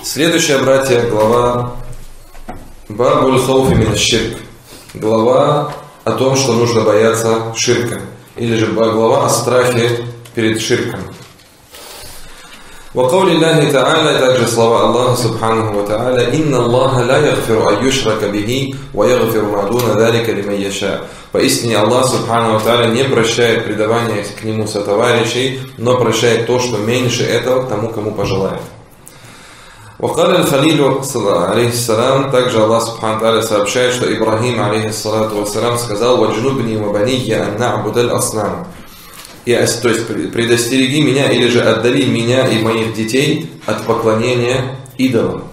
Следующая, братья, глава Бабуль хауфи мин аш-ширк. Глава о том, что нужно бояться ширка. Или же глава о страхе перед ширком. وقول الله تعالى, также слова Аллаха субханаху ва тааля: «Инна Аллаха ла ягфиру ан юшрака бихи, ва ягфиру ма дуна залика лиман яша». Поистине Аллах субханаху ва тааля не прощает предавание к нему сотоварищей, но прощает то, что меньше этого, тому, кому пожелает. وقال الخليل алейхиссалам, также Аллах субханаху ва тааля сообщает, что Ибрахим алейхиссалату вассалам сказал: «Ваджнубни ва банийя ан на'будаль аснам». То есть предостереги меня или же отдали меня и моих детей от поклонения идолам.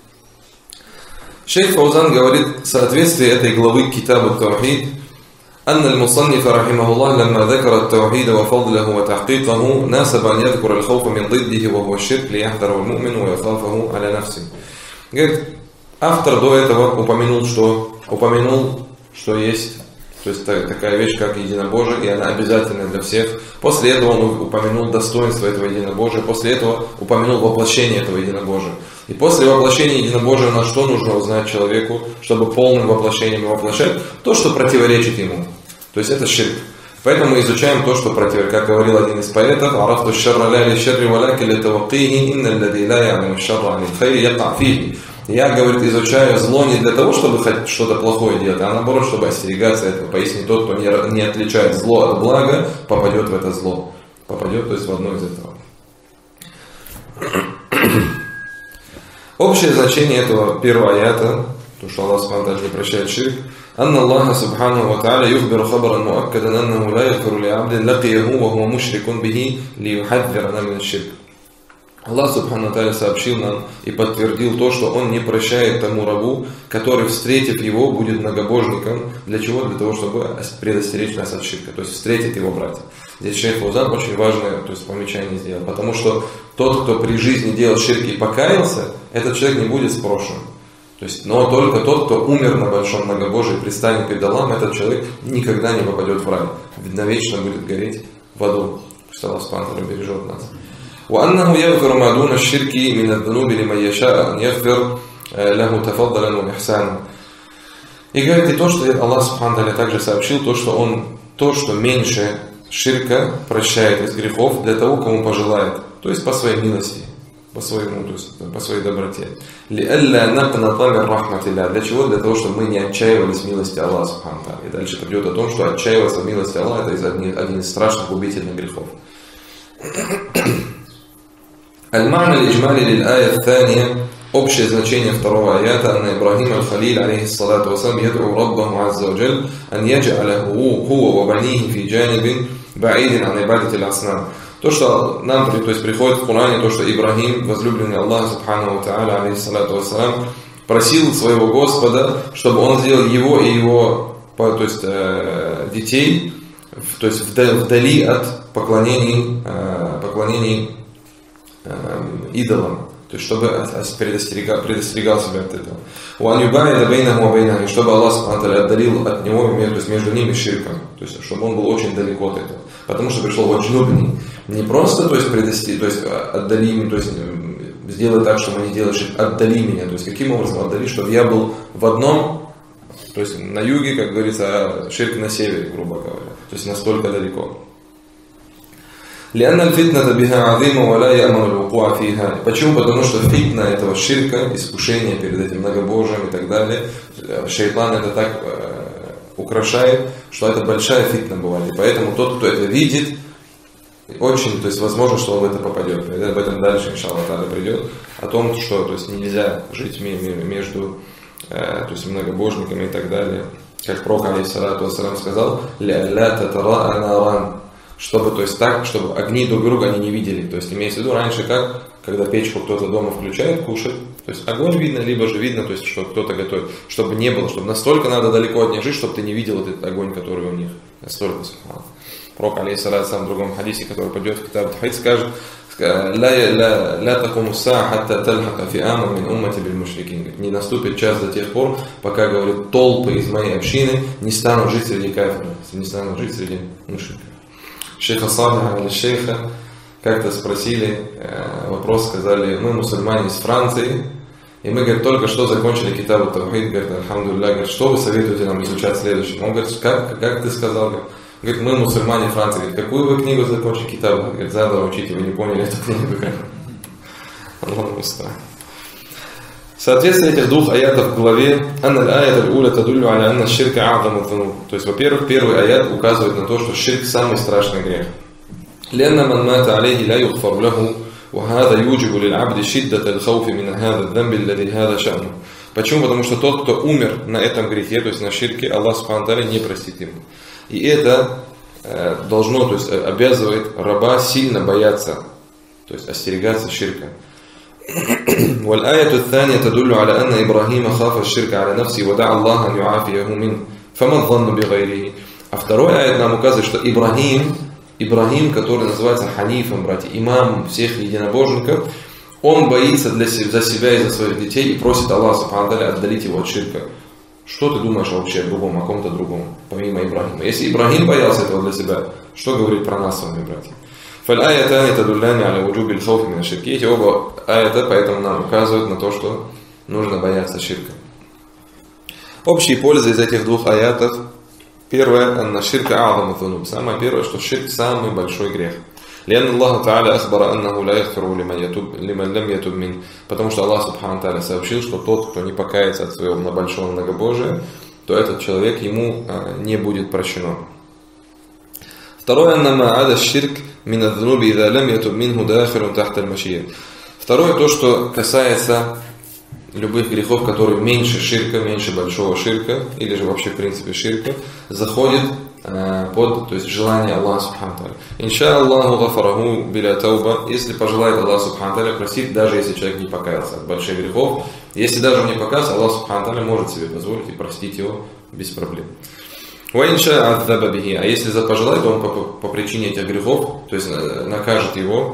Шейх Фаузан говорит в соответствии этой главы Китабу Таухид: أن المصنف رحمه الله لما ذكر التوحيد وفضله وتحقيقه ناسب أن يذكر الخوف من ضده وهو الشرك ليحذره المؤمن ويخافه على نفسه. Говорит, автор до этого упомянул, что есть, то есть такая вещь, как единобожие, и она обязательна для всех. После этого он упомянул достоинство этого единобожия, после этого упомянул воплощение этого единобожия. И после воплощения единобожия на что нужно узнать человеку, чтобы полным воплощением воплощать то, что противоречит ему. То есть это ширк. Поэтому мы изучаем то, что противоречит. Как говорил один из поэтов: «Арафту шарра ля ли шарри валяки ли тавакихи, инна лади ла я'ламу шарра ани хайри яка фихи». Я, говорит, изучаю зло не для того, чтобы что-то плохое делать, а наоборот, чтобы остерегаться этого. Поясни, тот, кто не отличает зло от блага, попадет в это зло. Попадет, то есть в одно из этого. Общее значение этого первого аята, то, что Аллах субхану ва тааля не прощает ширк: «Анна Аллаха субхану ва тааля юхбиру хабаран муаккадан аннаху ла ягфиру ли абдин лакияху ва хуа мушрикун бихи ли юхаддирана мин аш-ширк». Аллах субхану ва тааля сообщил нам и подтвердил то, что Он не прощает тому рабу, который, встретив его, будет многобожником. Для чего? Для того, чтобы предостеречь нас от ширка, то есть встретит его братья. Здесь шейх Фаузан очень важное, то есть помечание сделал, потому что тот, кто при жизни делал ширк и покаялся, этот человек не будет спрошен. То есть, но только тот, кто умер на большом многобожии, предстанет перед Аллахом, этот человек никогда не попадет в рай, навечно будет гореть в аду. Пусть Аллах субхану ва тааля бережет нас. وأنه يغفر ما دون الشرك من الذنوب لمن يشاء أن يغفر له تفضلا وإحسانا. И говорит и то, что Аллах субхану ва тааля также сообщил, то, что меньше ширка прощает из грехов для того, кому пожелает, то есть по своей милости, по своей доброте. لِأَلَّا نَقْنَطَ مِنْ رَحْمَةِ اللَّهِ. Для чего? Для того, чтобы мы не отчаивались в милости Аллаха субхану ва тааля. И дальше придет о том, что отчаиваться в милости Аллаха — это один из страшных губительных грехов. المعنى الإجمالي للآية الثانية. Общее значение второго аята: أن إبراهيم الخليل عليه الصلاة والسلام يدعو ربه عز وجل أن يجعله هو وبنيه في جانب بعيد عن عبادة الأصنام. То, что нам, то есть приходит в Коране, то, что Ибрахим, возлюбленный Аллаха субхану ва тааля, алейхиссалату вассалам, просил своего Господа, чтобы он сделал его и его, то есть детей, то есть вдали от поклонений идолам, то есть чтобы предостерегал себя от этого. И чтобы Аллах субхану ва тааля отдалил от него, то есть между ними ширком, то есть чтобы он был очень далеко от этого. Потому что пришло ваджнубни, не просто, то есть отдали меня, то есть сделай так, чтобы не делать ширк, отдали меня, то есть каким образом отдали, чтобы я был в одном, то есть на юге, как говорится, а ширк на севере, грубо говоря, то есть настолько далеко. Почему? Потому что фитна этого ширка, искушение перед этим многобожием и так далее, шайтан это так украшает, что это большая фитна бывает. И поэтому тот, кто это видит, очень, то есть возможно, что он в это попадет. Об этом дальше, иншаллах, придет. О том, что то есть, нельзя жить между то есть, многобожниками и так далее. Как пророк алейхиссалату вассалам сказал: «Ля татара анаран». Чтобы, то есть так, чтобы огни друг друга они не видели. То есть имеется в виду раньше, как, когда печку кто-то дома включает, кушать, то есть огонь видно, либо же видно, то есть что кто-то готовит. Чтобы не было, чтобы настолько надо далеко от них жить, чтобы ты не видел этот огонь, который у них. Настолько субханаллах. Пророк алейхиссалату вассалам в другом хадисе, который пойдет в Китаб Таухид, скажет: «Ля такуму саа хатта тальхака фи'аму мин уммати биль мушрикин». Не наступит час до тех пор, пока, говорит, толпы из моей общины не станут жить среди кафиров, не станут жить среди мушриков. Шейха Салиха аль-Шейха как-то спросили вопрос, сказали, мы мусульмане из Франции, и мы, говорит, только что закончили китаб ат-Таухид, говорит, альхамдулилля, говорит, что вы советуете нам изучать следующим? Он говорит, как ты сказал? Говорит, мы мусульмане Франции. Говорит, какую вы книгу закончили китаб? Говорит, заново учите, вы не поняли эту книгу. Аллаху муста'ан. Соответственно, этих двух аятов в главе то есть, во-первых, первый аят указывает на то, что ширк самый страшный грех. Почему? Потому что тот, кто умер на этом грехе, то есть на ширке, Аллах Субхану ва Тааля не простит ему. И это должно, то есть обязывает раба сильно бояться, то есть остерегаться ширка. والآية الثانية تدل على أن إبراهيم خاف الشرك على نفسه ودعا الله أن يعافيه منه فما الظن بغيره. А второй аят нам указывает, что Ибрахим, который называется Ханифом, братья, имам всех единобожников, он боится за себя и за своих детей и просит Аллаха Субхану ва Тааля отдалить его от ширка. Что ты думаешь вообще о другом, о ком-то другом, помимо Ибрахима? Если Ибрахим боялся этого для себя, что говорит про нас с вами, братья? فالآيتان تدلان على وجوب الخوف من الشرك. Эти оба аята поэтому нам указывают на то, что нужно бояться ширка. Общие пользы из этих двух аятов. Первое, анна ширка а'заму зунуб. Самое первое, что ширк самый большой грех. لأن الله تعالى أخبر أنه لا يغفر لمن لم يتب منه. Потому что Аллах Субхану ва Тааля сообщил, что тот, кто не покается от своего большого многобожия, то этот человек ему не будет прощено. Второе, Второе, то, что касается любых грехов, которые меньше ширка, меньше большого ширка, или же вообще в принципе ширка, заходит под, то есть желание Аллаха Субхану ва Тааля. Инша Аллаху гафараху биля тауба, если пожелает Аллах Субхану ва Тааля простить, даже если человек не покаялся от больших грехов. Если даже он не покаялся, Аллах Субхану ва Тааля может себе позволить и простить его без проблем. А если запожелает, он по причине этих грехов, то есть накажет его,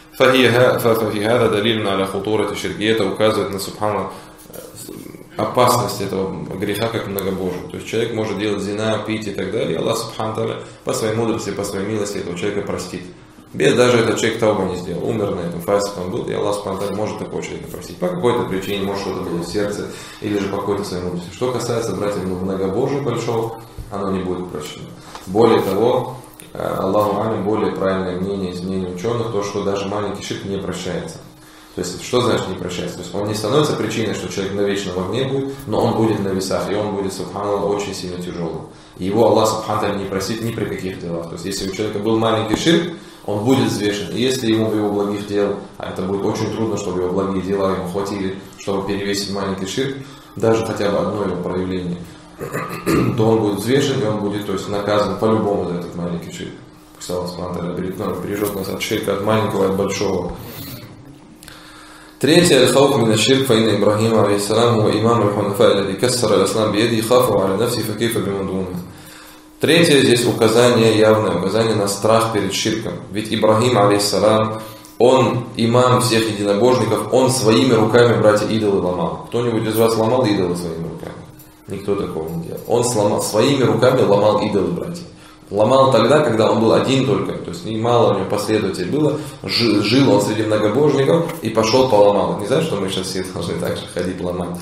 это указывает на субхана опасность этого греха как многобожия. То есть человек может делать зина, пить и так далее, и Аллах Субхану ва Тааля по своей мудрости, по своей милости этого человека простит. Без даже этот человек тауба не сделал, умер на этом фасике он был, и Аллах Субхану ва Тааля может такого человека простить. По какой-то причине, может что-то было в сердце, или же по какой-то своей мудрости. Что касается, братья, многобожия большого, оно не будет прощено. Более того, Аллаху алям, более правильное мнение из мнений ученых, то, что даже маленький ширк не прощается. То есть, что значит не прощается? То есть, он не становится причиной, что человек навечно в огне будет, но он будет на весах, и он будет, субханаллах, очень сильно тяжелым. И его Аллах, субханаллах, не простит ни при каких делах. То есть, если у человека был маленький ширк, он будет взвешен. И если ему в его благих дел, а это будет очень трудно, чтобы его благие дела ему хватили, чтобы перевесить маленький ширк, даже хотя бы одно его проявление, то он будет взвешен, и он будет, то есть, наказан по-любому за этот маленький ширк. Пусть Аллах Субхану ва Тааля бережет нас от ширка, от маленького, от большого. Третье, аль-хауф мин аш-ширк, фа инна Ибрахима алейхиссалам хуа имам аль-хунафа, аллади кассара аль-ислам биядихи, хафа аля нафси, фа кейфа биман дуна. Третье, здесь указание, явное указание на страх перед ширком. Ведь Ибрахим алейхиссалам, он имам всех единобожников, он своими руками, братья, идолы ломал. Кто-нибудь из вас ломал идолы своими руками? Никто такого не делал. Он своими руками ломал идолы, братья. Ломал тогда, когда он был один только, то есть мало у него последователей было, жил он среди многобожников и пошел поломал. Не знаю, что мы сейчас все должны так же ходить ломать.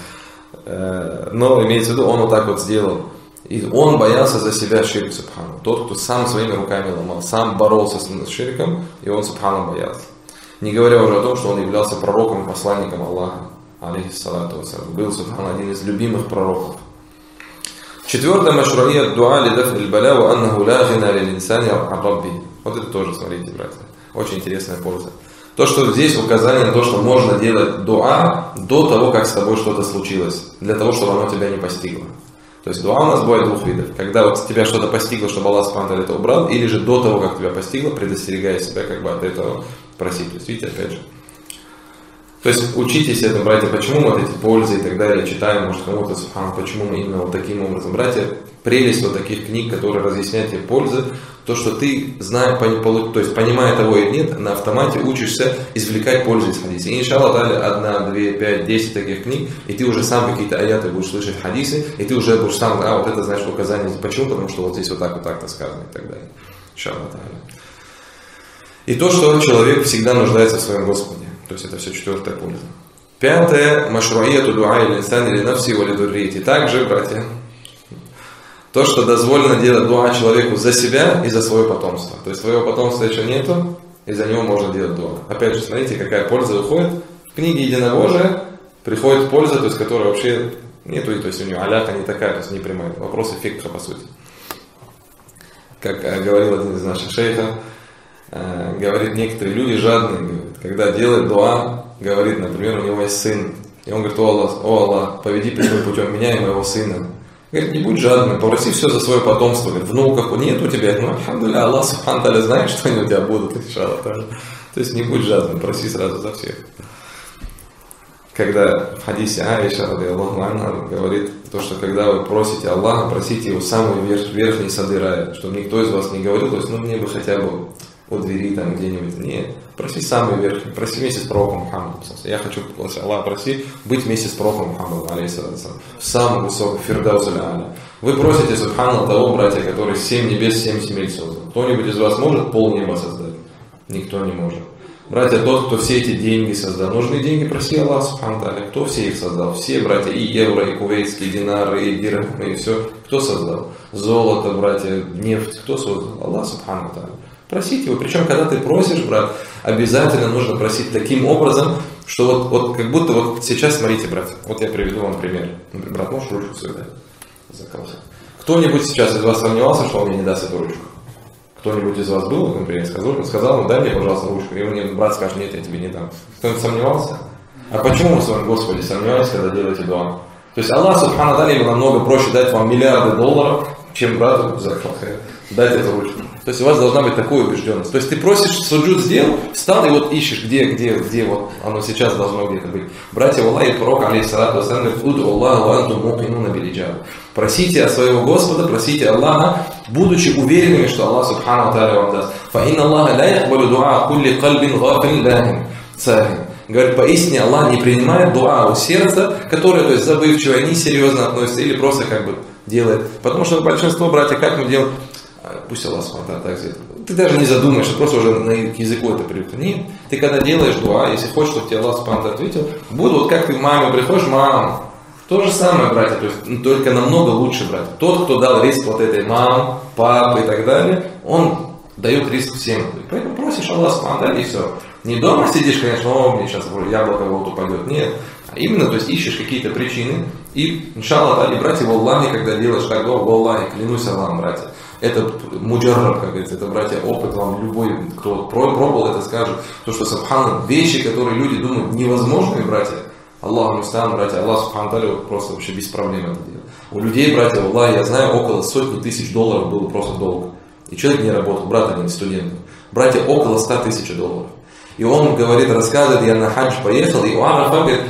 Но имеется в виду, он вот так вот сделал. И он боялся за себя ширк, субхану. Тот, кто сам своими руками ломал, сам боролся с ширком, и он, субхану, боялся. Не говоря уже о том, что он являлся пророком и посланником Аллаха, алейхиссалату вассалям. Был, субхану, один из любимых пророков. Четвертое, машруия дуа лидаф аль-баля ва аннаху ла гина лил-инсани ан рабби. Вот это тоже, смотрите, братья, очень интересная польза. То, что здесь указание на то, что можно делать дуа до того, как с тобой что-то случилось, для того, чтобы оно тебя не постигло. То есть дуа у нас бывает двух видов. Когда вот тебя что-то постигло, чтобы Аллах Субхану ва Тааля это убрал, или же до того, как тебя постигло, предостерегая себя как бы от этого просить. То есть, видите, опять же. То есть учитесь этому, братья, почему вот эти пользы и так далее читаем, может кому-то, субхану, почему мы именно вот таким образом. Братья, прелесть вот таких книг, которые разъясняют тебе пользы, то, что ты, зная, то есть понимая того или нет, на автомате учишься извлекать пользу из хадиса. И иншаллах дали 1, 2, 5, 10 таких книг, и ты уже сам какие-то аяты будешь слышать хадисы, и ты уже будешь сам, вот это значит указание. Почему? Потому что вот здесь вот так-то сказано и так далее. Иншаллах. И то, что человек всегда нуждается в своем Господе. То есть это все четвертая польза. Пятое. Машруияту дуа или инсан или нафси или дуррити. Также, братья, то, что дозволено делать дуа человеку за себя и за свое потомство. То есть своего потомства еще нету, и за него можно делать дуа. Опять же, смотрите, какая польза выходит. В книге Единобожия приходит польза, то есть которая вообще нету, то есть у нее аляка не такая, то есть не прямая. Вопрос фикха, по сути. Как говорил один из наших шейхов, говорит, некоторые люди жадные, говорит, когда делают дуа, говорит, например, у него есть сын, и он говорит: о Аллах, поведи прямым путем меня и моего сына. Говорит, не будь жадным, попроси все за свое потомство. Говорит, внуков нет у тебя. Ну, альхамдулилля, Аллах субхану тааля знает, что они у тебя будут, иншаллах. То есть не будь жадным, проси сразу за всех. Когда в хадисе Аиша, радиаллаху анха, говорит, то, что когда вы просите Аллаха, просите его самый верхний сады рая, чтобы никто из вас не говорил, то есть, ну, мне бы хотя бы у двери там где-нибудь. Нет, проси самый верхний, проси вместе с пророком Мухаммадом. Я хочу попросить Аллаха, проси быть вместе с пророком Мухаммадом, алейхиссалату вассалам, в самом высоком фирдаус аль-а'ля. Вы просите субхана того, братья, который 7 небес, 7 земель создал. Кто-нибудь из вас может полнеба создать? Никто не может. Братья, тот, кто все эти деньги создал. Нужны деньги, проси Аллах, субхану тааля. Кто все их создал? Все, братья, и евро, и кувейтские динары, и дирхамы, и все. Кто создал? Золото, братья, нефть. Кто создал? Аллах, субхану тааля. Просить его. Причем, когда ты просишь, брат, обязательно нужно просить таким образом, что вот как будто вот сейчас, смотрите, братья, вот я приведу вам пример. Например, брат, можешь ручку свою дать? Закрылся. Кто-нибудь сейчас из вас сомневался, что он мне не даст эту ручку? Кто-нибудь из вас был, например, сказал, дай мне, пожалуйста, ручку. И мне брат скажет: нет, я тебе не дам. Кто-нибудь сомневался? А почему вы в своем Господе сомневаетесь, когда делаете дуа? То есть Аллах субхану тааля ему намного проще дать вам миллиарды долларов, чем брату дать эту ручку. То есть у вас должна быть такая убежденность. То есть ты просишь, суджуд сделал, встал и вот ищешь, где вот оно сейчас должно где-то быть. Братья, Аллах и пророк, алейхиссалату вассалам, говорит: уду Аллаху ва антум мукинуна билиджаба. Просите от своего Господа, просите Аллаха, будучи уверенными, что Аллах субхану тааля вам даст. Фа инна Аллаха ла яхбалу дуа кулли кальбин гафин лахин цахин. Говорит, поистине Аллах не принимает дуа у сердца, которое, то есть, забывчивое, несерьезно относится или просто как бы делает. Потому что большинство, братья, как мы делаем? Пусть Аллах смотрит так сделает. Ты даже не задумаешься, просто уже к языку это привык. Нет, ты когда делаешь дуа, если хочешь, чтобы тебе Аллах смотрит ответил, буду вот как ты к маме приходишь: мам. То же самое, братья, то есть только намного лучше, братья. Тот, кто дал риск вот этой мам, пап и так далее, он дает риск всем. Поэтому просишь Аллах смотрит и все. Не дома сидишь, конечно, о, мне сейчас яблоко вот упадет. Нет. А именно, то есть ищешь какие-то причины. И, иншаллах, и братья, в Аллахе, когда делаешь так, в Аллахе, клянусь Аллахом, братья. Это муджарраб, как говорится, это, братья, опыт вам любой, кто пробовал это, скажет, то, что, субхана, вещи, которые люди думают невозможные, братья, Аллах мустан, братья, Аллах субхану тааля просто вообще без проблем это делает. У людей, братья, Аллах, я знаю, около $100 000 было просто долг. И человек не работал, брат один, студент. Братья, около $100 000. И он говорит, рассказывает: я на хадж поехал, и у Арафа, говорит,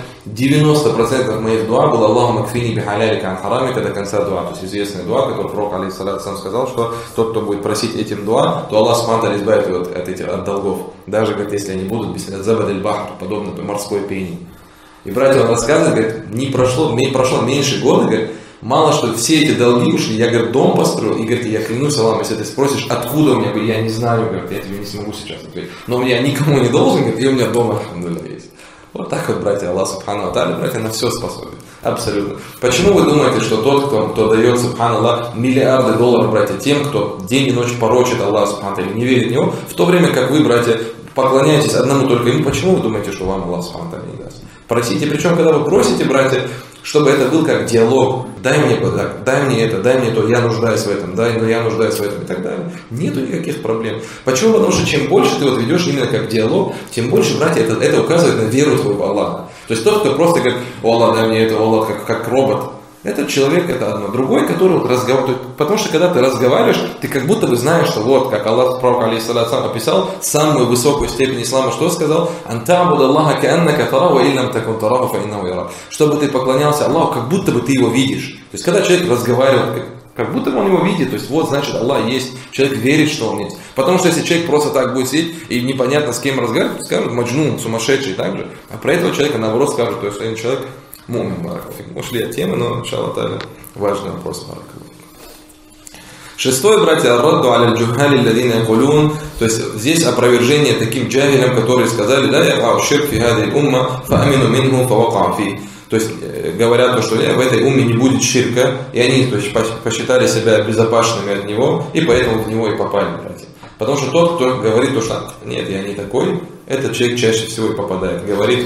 90% моих дуа было Аллаху макфини бихалялика ан харамика до конца дуа. То есть известная дуа, которую пророк алейхиссалату вассалам сказал, что тот, кто будет просить этим дуа, то Аллах субхану тааля избавит его от долгов. Даже, говорит, если они будут забадаль бахр, подобно морской пене. И братья, он рассказывает, говорит, прошло меньше года, говорит, мало что все эти долги ушли, я, говорит, дом построил, и, говорит, я клянусь Аллахом, если ты спросишь, откуда у меня, говорит, я не знаю, говорит, я тебе не смогу сейчас ответить, но я никому не должен, говорит, и у меня дома, альхамдулилля, есть. Вот так вот, братья, Аллах субхану тааля, братья, на все способен. Абсолютно. Почему вы думаете, что тот, кто дает, субхану Аллах, миллиарды долларов, братья, тем, кто день и ночь порочит Аллах субхану тааля, не верит в него, в то время как вы, братья, поклоняетесь одному только ему, почему вы думаете, что вам Аллах субхану тааля не даст? Просите, причем, когда вы просите, братья, чтобы это был как диалог. Дай мне это, дай мне то, я нуждаюсь в этом, я нуждаюсь в этом и так далее. Нету никаких проблем. Почему? Потому что чем больше ты вот ведешь именно как диалог, тем больше, братья, это указывает на веру твоего Аллаха. То есть тот, кто просто говорит: о Аллах, дай мне это, о Аллах, как робот. Этот человек, это одно. Другой, который вот разговаривает. Потому что когда ты разговариваешь, ты как будто бы знаешь, что вот, как Аллах пророк алейхиссалату описал самую высокую степень ислама, что сказал: антабуд Аллаха кааннака тараху иллям такун тараху фа иннаху ярак. Чтобы ты поклонялся Аллаху, как будто бы ты его видишь. То есть когда человек разговаривает, как будто бы он его видит, то есть вот, значит, Аллах есть, человек верит, что он есть. Потому что если человек просто так будет сидеть и непонятно с кем разговаривать, то скажут: маджнун, сумасшедший, так же. А про этого человека наоборот скажут, то есть один человек мумин, баракаллаху фик. Ушли от темы, но, иншаллах тааля, важный вопрос, баракаллаху. Шестое, братья, ар-радду аля аль-джухали алладина якулун, то есть здесь опровержение таким джахилям, которые сказали: да, я ширк фи хади умма, фа амину минху, фа вака фи. То есть говорят то, что в этой умме не будет ширка, и они, то есть, посчитали себя безопасными от него, и поэтому в него и попали, братья. Потому что тот, кто говорит то, что нет, я не такой, этот человек чаще всего и попадает. Говорит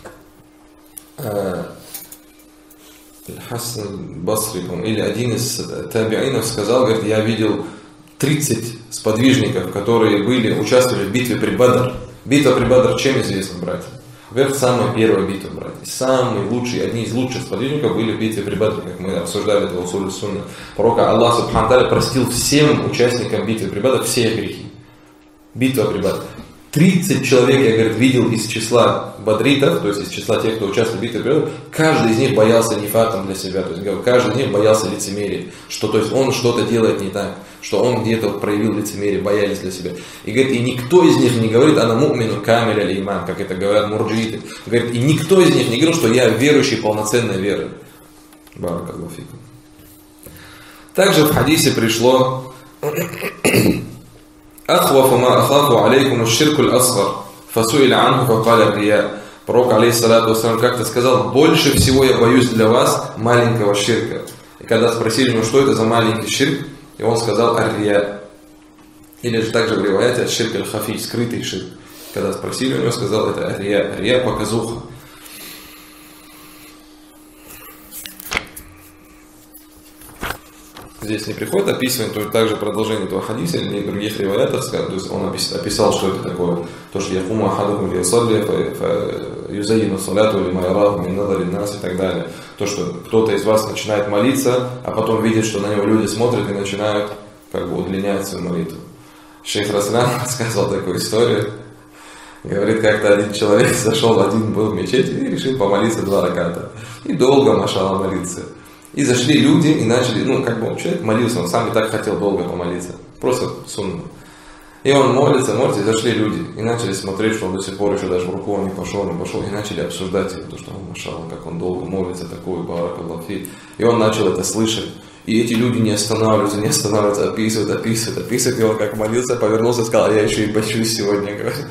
Хасан Басри, или один из табиинов сказал, говорит: я видел 30 сподвижников, которые участвовали в битве при Бадр. Битва при Бадр чем известна, братья? Во-первых, самая первая битва, братья. Самые лучшие, одни из лучших сподвижников были в битве при Бадр, как мы обсуждали это в Усуль Сунна. Пророк Аллах Субхану Тааля простил всем участникам битвы при Бадр все их грехи. Битва при Бадр. 30 человек, я, говорит, видел из числа бадритов, то есть из числа тех, кто участвовал в битве при Бадр, каждый из них боялся нифаком для себя, то есть каждый из них боялся лицемерия, что то есть он что-то делает не так, что он где-то проявил лицемерие, боялись для себя. И говорит, и никто из них не говорит: ана му'мину камиль аль иман, как это говорят мурджииты. Говорит, и никто из них не говорил, что я верующий полноценной верой. Баракаллаху фикум. Также в хадисе пришло: «Ахвафу ма ахафу алейкум аш-ширку аль-асгар, фасуиля анху факаля рия». Пророк, алейхиссалату вассалям, как-то сказал: больше всего я боюсь для вас маленького ширка. И когда спросили ему, что это за маленький ширк, и он сказал: ар-рия. Или же также в риваяте аш-ширк аль-хафи, скрытый ширк. Когда спросили у него, сказал: это ар-рия, рия показуха. Здесь не приходит описывать, то также продолжение этого хадиса или других риваятов, то есть он описал, что это такое. То, что якума ахадукум лиусалли, юзаину саляту или майараху мин надари нас и так далее. То, что кто-то из вас начинает молиться, а потом видит, что на него люди смотрят и начинают как бы удлинять свою молитву. Шейх Раслян рассказал такую историю. Говорит, как-то один человек был в мечеть и решил помолиться 2 раката. И долго, машалла, молиться. И зашли люди и начали, человек молился, он сам и так хотел долго помолиться. Просто сунна. И он молится, и зашли люди. И начали смотреть, что он до сих пор еще даже в руку не пошел. И начали обсуждать его, то, что он машалла, как он долго молится, такой баракаллаху фи. И он начал это слышать. И эти люди не останавливаются, описывают. И он как молился, повернулся и сказал: я еще и бочусь сегодня, говорит.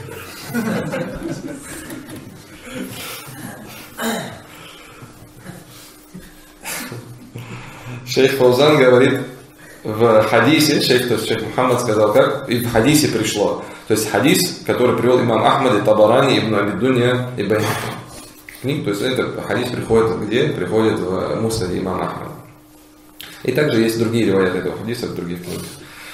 Шейх Фаузан говорит в хадисе, шейх Мухаммад сказал, как и в хадисе пришло. То есть хадис, который привел имам Ахмад и Табарани, Ибн Аби-Дунья и Байхақи. То есть этот хадис приходит где? Приходит в Муснаде имама Ахмада. И также есть другие риваяты этого хадиса в других книгах.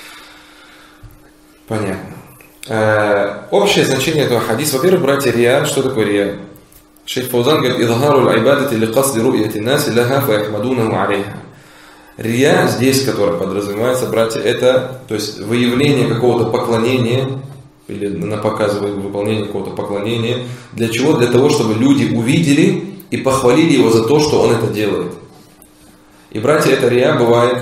Понятно. Общее значение этого хадиса. Во-первых, братья, рия. Что такое рия? Шейх Фаузан говорит: «Изхару аль-айбадати ли касди ру'яти наси лаха фа яхмадунаху алейха». Рия здесь, которая подразумевается, братья, это, то есть выявление какого-то поклонения или на показ выполнение какого-то поклонения. Для чего? Для того, чтобы люди увидели и похвалили его за то, что он это делает. И, братья, эта рия бывает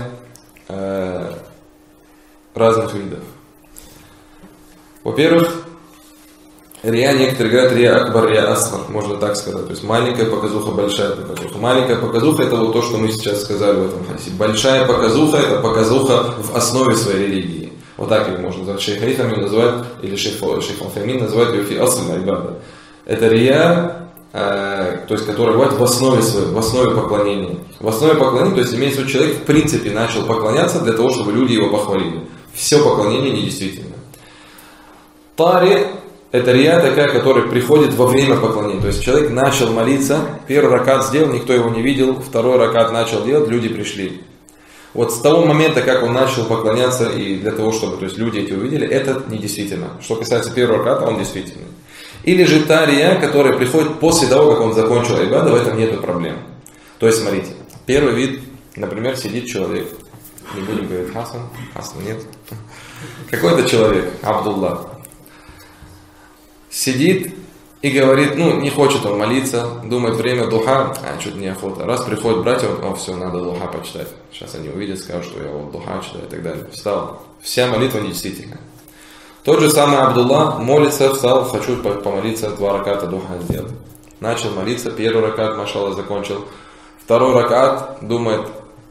разных видов. Во-первых, рия, некоторые говорят, рия акбар, рия асгар, можно так сказать. То есть маленькая показуха, большая показуха. Маленькая показуха — это вот то, что мы сейчас сказали в этом хадисе. Большая показуха — это показуха в основе своей религии. Вот так ее можно назвать. Шейх Хайфами называет, или шейх Аль-Фамин называет ее фи асл аль-айбада. Это рия, то есть которая бывает в основе своей, в основе поклонения. В основе поклонения, то есть имеется в виду, человек в принципе начал поклоняться для того, чтобы люди его похвалили. Все поклонение недействительно. Тари — это рия такая, которая приходит во время поклонения. То есть человек начал молиться, первый ракат сделал, никто его не видел, второй ракат начал делать, люди пришли. Вот с того момента, как он начал поклоняться и для того, чтобы то есть люди эти увидели, это недействительно. Что касается первого раката, он действительный. Или же та рия, которая приходит после того, как он закончил айбаду, в этом нет проблем. То есть смотрите, первый вид, например, сидит человек, не будем говорить Хасан нет, какой-то человек, Абдулла, сидит и говорит, не хочет он молиться, думает, время духа, что-то неохота. Раз приходят братья, все, надо духа почитать. Сейчас они увидят, скажут, что я вот духа читаю и так далее. Встал. Вся молитва недействительна. Тот же самый Абдулла молится, встал, хочу помолиться, 2 раката духа сделать. Начал молиться, первый ракат, машалла, закончил. Второй ракат, думает,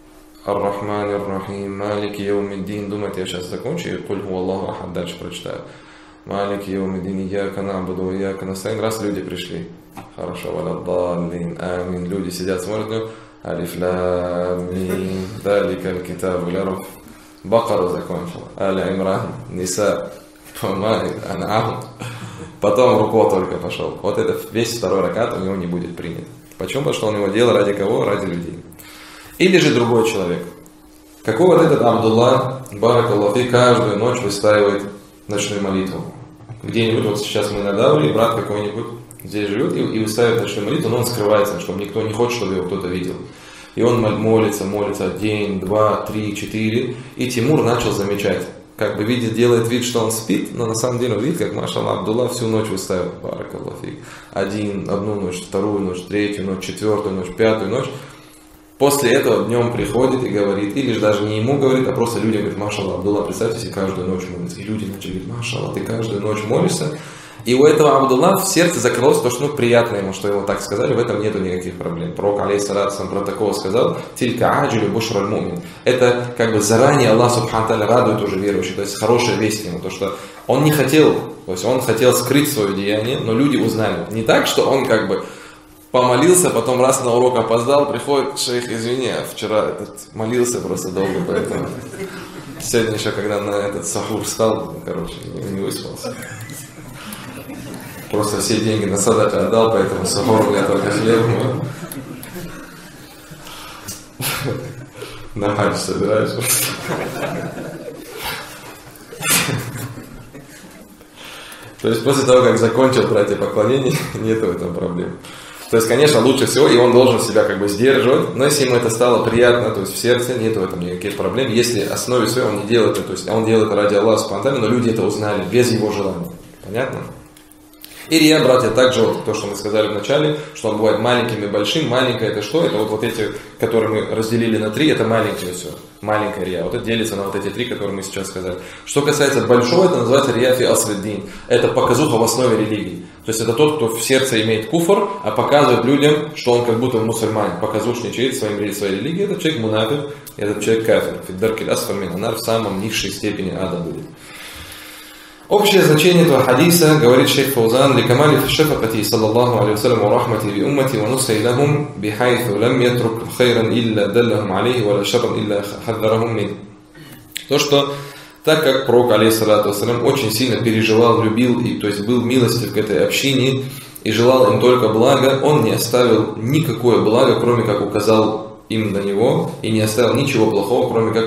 Ар-Рахман Ар-Рахим, Малики Яумиддин. Думаете, я сейчас закончу и Куль ху Аллаху ахад дальше прочитаю. Малики Яумиддин, Ияка набуду, Ияка настаин. Раз люди пришли. Хорошо, валаддаллин, амин. Люди сидят, смотрят, алиф лам мим, далика аль-китабу ля райба. Бакару закончил. Аля Имран, Ниса, Маид, Ан'ам. Потом руко только пошел. Вот это весь второй ракат у него не будет принят. Почему? Потому что он его делал ради кого? Ради людей. Или же другой человек. Какой вот этот Абдулла, баракаллаху фи, каждую ночь выстаивает ночную молитву. Где-нибудь, вот сейчас мы надавали, брат какой-нибудь здесь живет и выстаивает ночную молитву, но он скрывается, чтобы никто не хочет, чтобы его кто-то видел. И он молится день, 2, 3, 4. И Тимур начал замечать. Как бы видит, делает вид, что он спит, но на самом деле он видит, как машаллах Абдулла всю ночь выставил, баракаллаху фик. Одну ночь, вторую ночь, третью ночь, четвертую ночь, пятую ночь. После этого днем приходит и говорит, или же даже не ему говорит, а просто людям говорит, машаллах Абдулла, представьте себе, каждую ночь молится. И люди начали говорить, машаллах, ты каждую ночь молишься. И у этого Абдулла в сердце закрылось то, что приятно ему, что ему так сказали, в этом нету никаких проблем. Пророк, алейхиссалату про такого сказал, тилька аджилю бушраль мумин. Это как бы заранее Аллах субхану тааля радует уже верующих, то есть хорошая весть ему, то что он не хотел, то есть он хотел скрыть свое деяние, но люди узнали. Не так, что он как бы помолился, потом раз на урок опоздал, приходит, шейх, извини, вчера молился просто долго, поэтому сегодня еще, когда на этот сахур встал, не выспался. Просто все деньги на садак отдал, поэтому сахур у меня только хлеб. На хадж собираешь просто. То есть после того, как закончил братья поклонение, нет в этом проблем. То есть, конечно, лучше всего, и он должен себя как бы сдерживать, но если ему это стало приятно, то есть в сердце, нет в этом никаких проблем. Если в основе своей он не делает это, то есть он делает это ради Аллаха спонтанно, но люди это узнали без его желания. Понятно? И рия, братья, также вот то, что мы сказали в начале, что он бывает маленьким и большим. Маленькое это что? Это вот эти, которые мы разделили на 3, это маленькое все. Маленькая рия. Вот это делится на вот эти 3, которые мы сейчас сказали. Что касается большого, это называется рия фи аслиддин. Это показуха в основе религии. То есть это тот, кто в сердце имеет куфр, а показывает людям, что он как будто мусульманин. Показушничает своей религией. Этот человек мунафик, этот человек кафир. Фиддаркиль асфаль мин анар, в самом низшей степени ада будет. Общее значение этого хадиса, говорит шейх Фаузан, «Ликамали фишафакати, саллаллаху алейхи вассалям, ва рахмати би уммати, ва нусай лахум, бихайфу лам ятрук хайран илля даллахум алейхи, ва ла шарран илля хаддарахум мин». То, что так как пророк, алейхиссалату вассалям, очень сильно переживал, любил, и, то есть был милостив к этой общине, и желал им только блага, он не оставил никакое благо, кроме как указал им на него, и не оставил ничего плохого, кроме как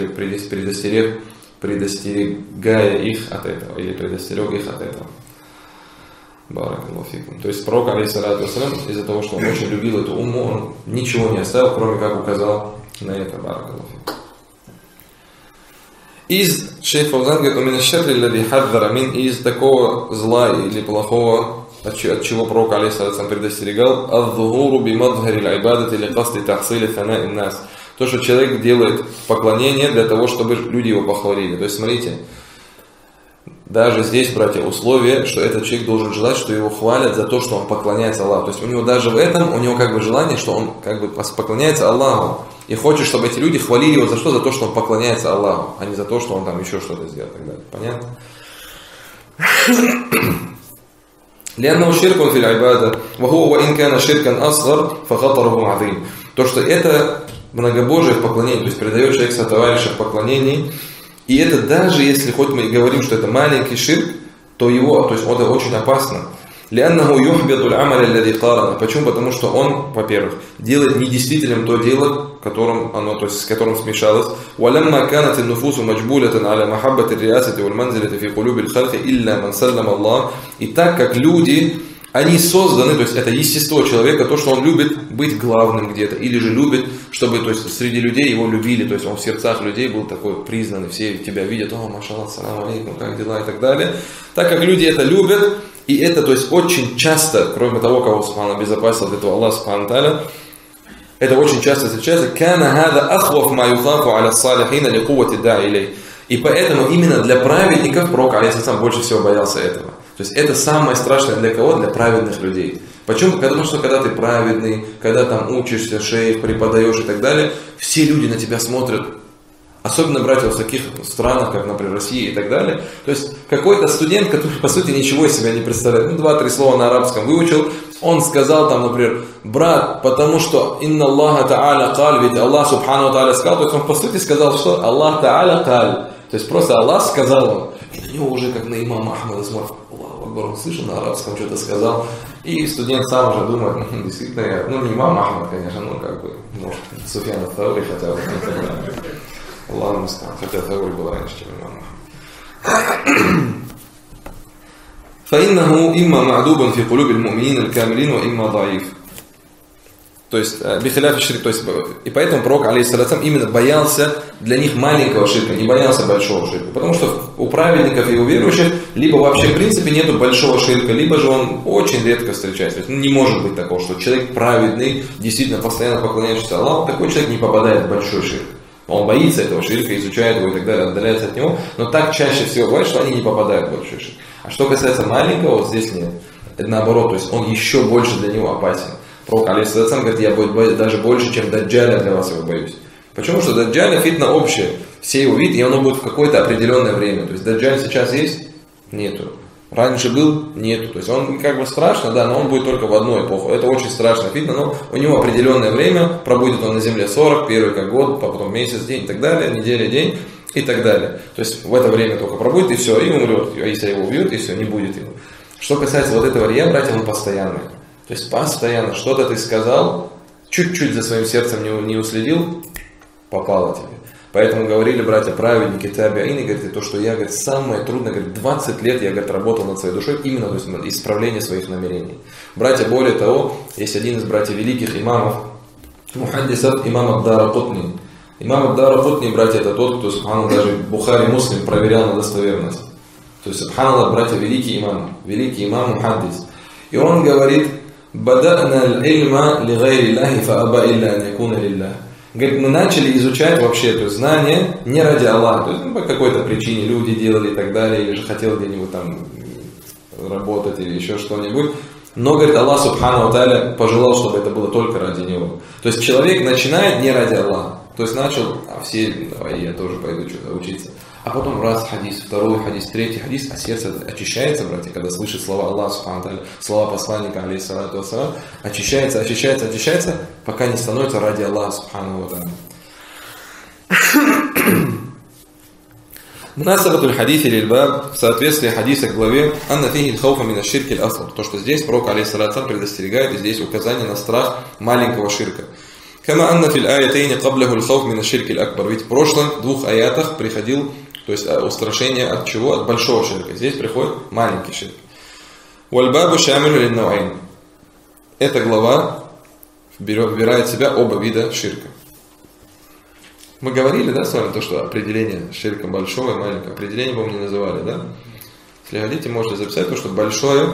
предостерегая их от этого, или предостерег их от этого. Баракаллаху фикум. То есть пророк, алейхиссалату вассалям, из-за того, что он очень любил эту умму, он ничего не оставил, кроме как указал на это. Баракаллаху фикум. Из шейх Фаузан говорит, из такого зла или плохого, от чего пророк, алейхиссалату вассалям, предостерегал, ад-духуру бимадхари аль-айбадати ли касди тахсили фана ин-нас. То, что человек делает поклонение для того, чтобы люди его похвалили. То есть, смотрите, даже здесь, братья, условие, что этот человек должен желать, что его хвалят за то, что он поклоняется Аллаху. То есть, у него даже в этом, у него как бы желание, что он как бы поклоняется Аллаху. И хочет, чтобы эти люди хвалили его за что? За то, что он поклоняется Аллаху, а не за то, что он там еще что-то сделал. Так далее. Понятно? لأنه شرك في العبادة وهو وإن كان شركا أصغر فخطره عظيم. То, что это многобожие в поклонении, то есть предает человек сотоварища в поклонении, и это даже если хоть мы и говорим, что это маленький ширк, то его, то есть это очень опасно. لأنه يحبط العمل الذي قارن. Почему? Потому что он, во-первых, делает недействительным то дело, которым оно, то есть с которым смешалось. ولما كانت النفوس مجبولة على محبة الرئاسة والمنزلة في قلوب الخلق إلا من سلم الله. И так как люди, они созданы, то есть это естество человека, то, что он любит быть главным где-то, или же любит, чтобы, то есть среди людей его любили, то есть он в сердцах людей был такой признанный, все тебя видят, о, машаллах, салам алейкум, как дела и так далее. Так как люди это любят, и это, то есть очень часто, кроме того, кого Субхану обезопасил от этого Аллах Субхану тааля, это очень часто встречается, كان هذا أخوف ما يخاف على الصالحين لقوة الداعي إليه. И поэтому именно для праведников пророк, алейхиссалам, больше всего боялся этого. То есть это самое страшное для кого? Для праведных людей. Почему? Потому что когда ты праведный, когда там учишься, шейх, преподаешь и так далее, все люди на тебя смотрят. Особенно, братья, в таких странах, как, например, Россия и так далее. То есть, какой-то студент, который, по сути, ничего из себя не представляет, 2-3 слова на арабском выучил, он сказал там, например, брат, потому что инна Аллаха та'аля каль, ведь Аллах субхану та'аля сказал, то есть он, по сути, сказал, что Аллах та'аля каль. То есть, просто Аллах сказал он. И на него уже, как на имама Ахмада смотрит, Аллаху Акбар, он слышал, на арабском что-то сказал. И студент сам уже думает, действительно, не имам Ахмад, конечно, как бы, может, Суфьян ат-Таури хотя бы, не знаю. Аллах мустан, хотя Таури был раньше, чем имам Ахмад. فإنه إما معدوب في قلوب المؤمنين الكاملين وإما ضعيف. То есть, бихиляф ширк, то есть, и поэтому пророк, алейхиссалям, именно боялся для них маленького ширка, не боялся большого ширка. Потому что у праведников и у верующих либо вообще в принципе нету большого ширка, либо же он очень редко встречается. То есть, не может быть такого, что человек праведный, действительно постоянно поклоняющийся Аллаху, такой человек не попадает в большой ширк. Он боится этого ширка, изучает его и так далее, отдаляется от него, но так чаще всего бывает, что они не попадают в большой ширк. А что касается маленького, вот здесь нет. Это наоборот, то есть он еще больше для него опасен. Пророк, алейхиссалям, говорит, я даже больше, чем даджаля для вас его боюсь. Почему? Что даджаля фитна общая, все его видят, и оно будет в какое-то определенное время. То есть даджаль сейчас есть? Нету. Раньше был? Нету. То есть он как бы страшно, да, но он будет только в одну эпоху. Это очень страшно фитна, но у него определенное время, пробудет он на земле 40, первый как год, потом месяц, день и так далее, неделя, день и так далее. То есть в это время только пробудет и все, и умрет. А если его убьют, и все, не будет его. Что касается вот этого рия, братья, он постоянный. То есть постоянно что-то ты сказал, чуть-чуть за своим сердцем не уследил, попало тебе. Поэтому говорили братья праведники, табиины, говорит, то, что я, говорит, самое трудное, говорит, 20 лет я, говорит, работал над своей душой, именно, то есть, исправление своих намерений. Братья, более того, есть один из братьев великих имамов, мухаддисов, имам ад-Даракутни. Имам ад-Даракутни, братья, это тот, кто, субханаллах, даже Бухари Муслим проверял на достоверность. То есть, субханаллах, братья, великий имам мухаддис. И он говорит, «Бадa'на аль-илма ли гайри Аллахи фааба илля ан якуна лиллах». Говорит, мы начали изучать вообще, то есть знания не ради Аллаха, то есть по какой-то причине люди делали и так далее, или же хотел где-нибудь там работать или еще что-нибудь. Но, говорит, Аллах субхану ва тааля пожелал, чтобы это было только ради него. То есть человек начинает не ради Аллаха. То есть начал, все, давай я тоже пойду что-то учиться. А потом раз хадис, второй хадис, третий хадис, а сердце очищается, братья, когда слышит слова Аллаха субхану ва тааля, слова посланника, алейхиссалату вассалам, очищается, пока не становится ради Аллаха субхану ва тааля. Мунасабатуль хадис или баб в соответствии хадиса к главе анна фихи хауфа мина ширки аль-асгар. То, что здесь пророк алейхиссалату предостерегает, и здесь указание на страх маленького ширка. Кама анна фил аятейни каблаху аль-хауф мина ширки аль-акбар. Ведь в прошлых двух аятах приходил, то есть устрашение от чего? От большого ширка. Здесь приходит маленький ширк. Вальбабу шамилу линнауайн. Эта глава вбирает в себя оба вида ширка. Мы говорили, да, с вами, то, что определение ширка большого и маленького, определение, по-моему, не называли, да? Если хотите, можете записать то, что большой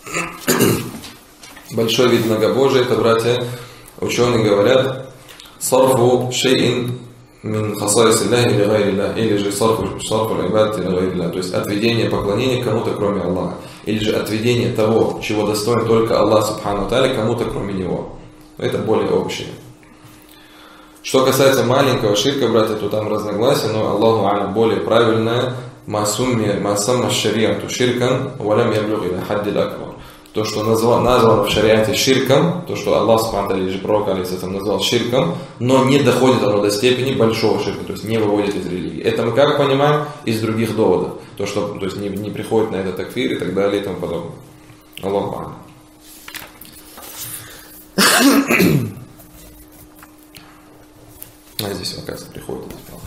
вид многобожия, это, братья, ученые говорят, сарфу шейин мин хасайс Аллахи или гайри Аллах, или же сарфу аль-ибадати или гайри Аллах, то есть отведение поклонения кому-то, кроме Аллаха, или же отведение того, чего достоин только Аллах субхану ва тааля, кому-то, кроме Него. Это более общее. Что касается маленького ширка, братья, то там разногласия, но Аллаху а'лям более правильное масамма шариату ширкан валям яблюг иля хаддил акбар. То, что названо в шариате ширком, то, что Аллах субхану ва тааля или же пророк алейхиссалям назвал ширком, но не доходит оно до степени большого ширка, то есть не выводит из религии. Это мы как понимаем из других доводов. То, что то есть не приходит на это такфир и так далее и тому подобное. Аллаху а'лям. А здесь, оказывается, приходит.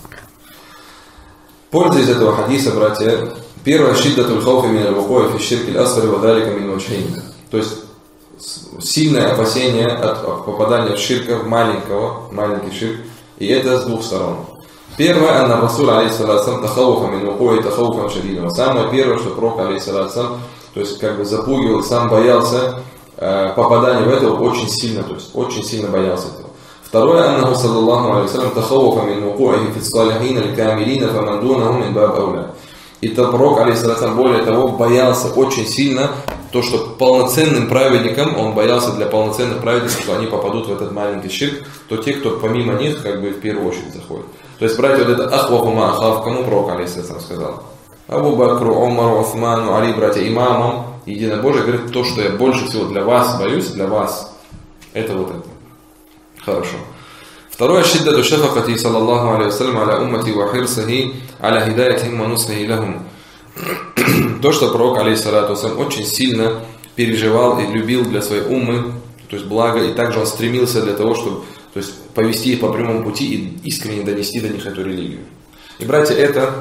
Польза из этого хадиса, братья. Первое, шиддатуль хауфи мин аль-вукуи фи ширки аль-асгар ва далика мин ваджхайн. То есть сильное опасение от попадания в ширка, в маленький ширк, и это с двух сторон. Первое, анна Расул алейхиссалам тахауфа мин вукуи тахауфан шадидан. Самое первое, что пророк алейхиссалам, то есть как бы запугивал, сам боялся попадания в это очень сильно, то есть очень сильно боялся этого. Второе, аннаху саллаллаху алейхи вассалям тахауфа мин вукуи фи ссалихин аль-камилин фаман дунахум мин баб ауля. И то пророк, алейхиссалям, более того, боялся очень сильно, то, что полноценным праведникам, он боялся для полноценных праведников, что они попадут в этот маленький ширк, то те, кто помимо них, как бы в первую очередь заходят. То есть, братья, вот это ахваху ма ахав, кому пророк, алейхиссалям, сказал? Абу Бакру, Умару, Усману, Али, братья, имамам, единобожие, говорит, то, что я больше всего для вас боюсь, для вас, это вот это. Хорошо. Второе, шиддату шафакати, саллаллаху алейхи вассалям, аля уммати ва хирсахи, аля хидаятихим ва нусхахи лахум. То, что пророк, алейхиссалату вассалям, очень сильно переживал и любил для своей уммы, то есть благо, и также он стремился для того, чтобы, то есть, повести их по прямому пути и искренне донести до них эту религию. И, братья, это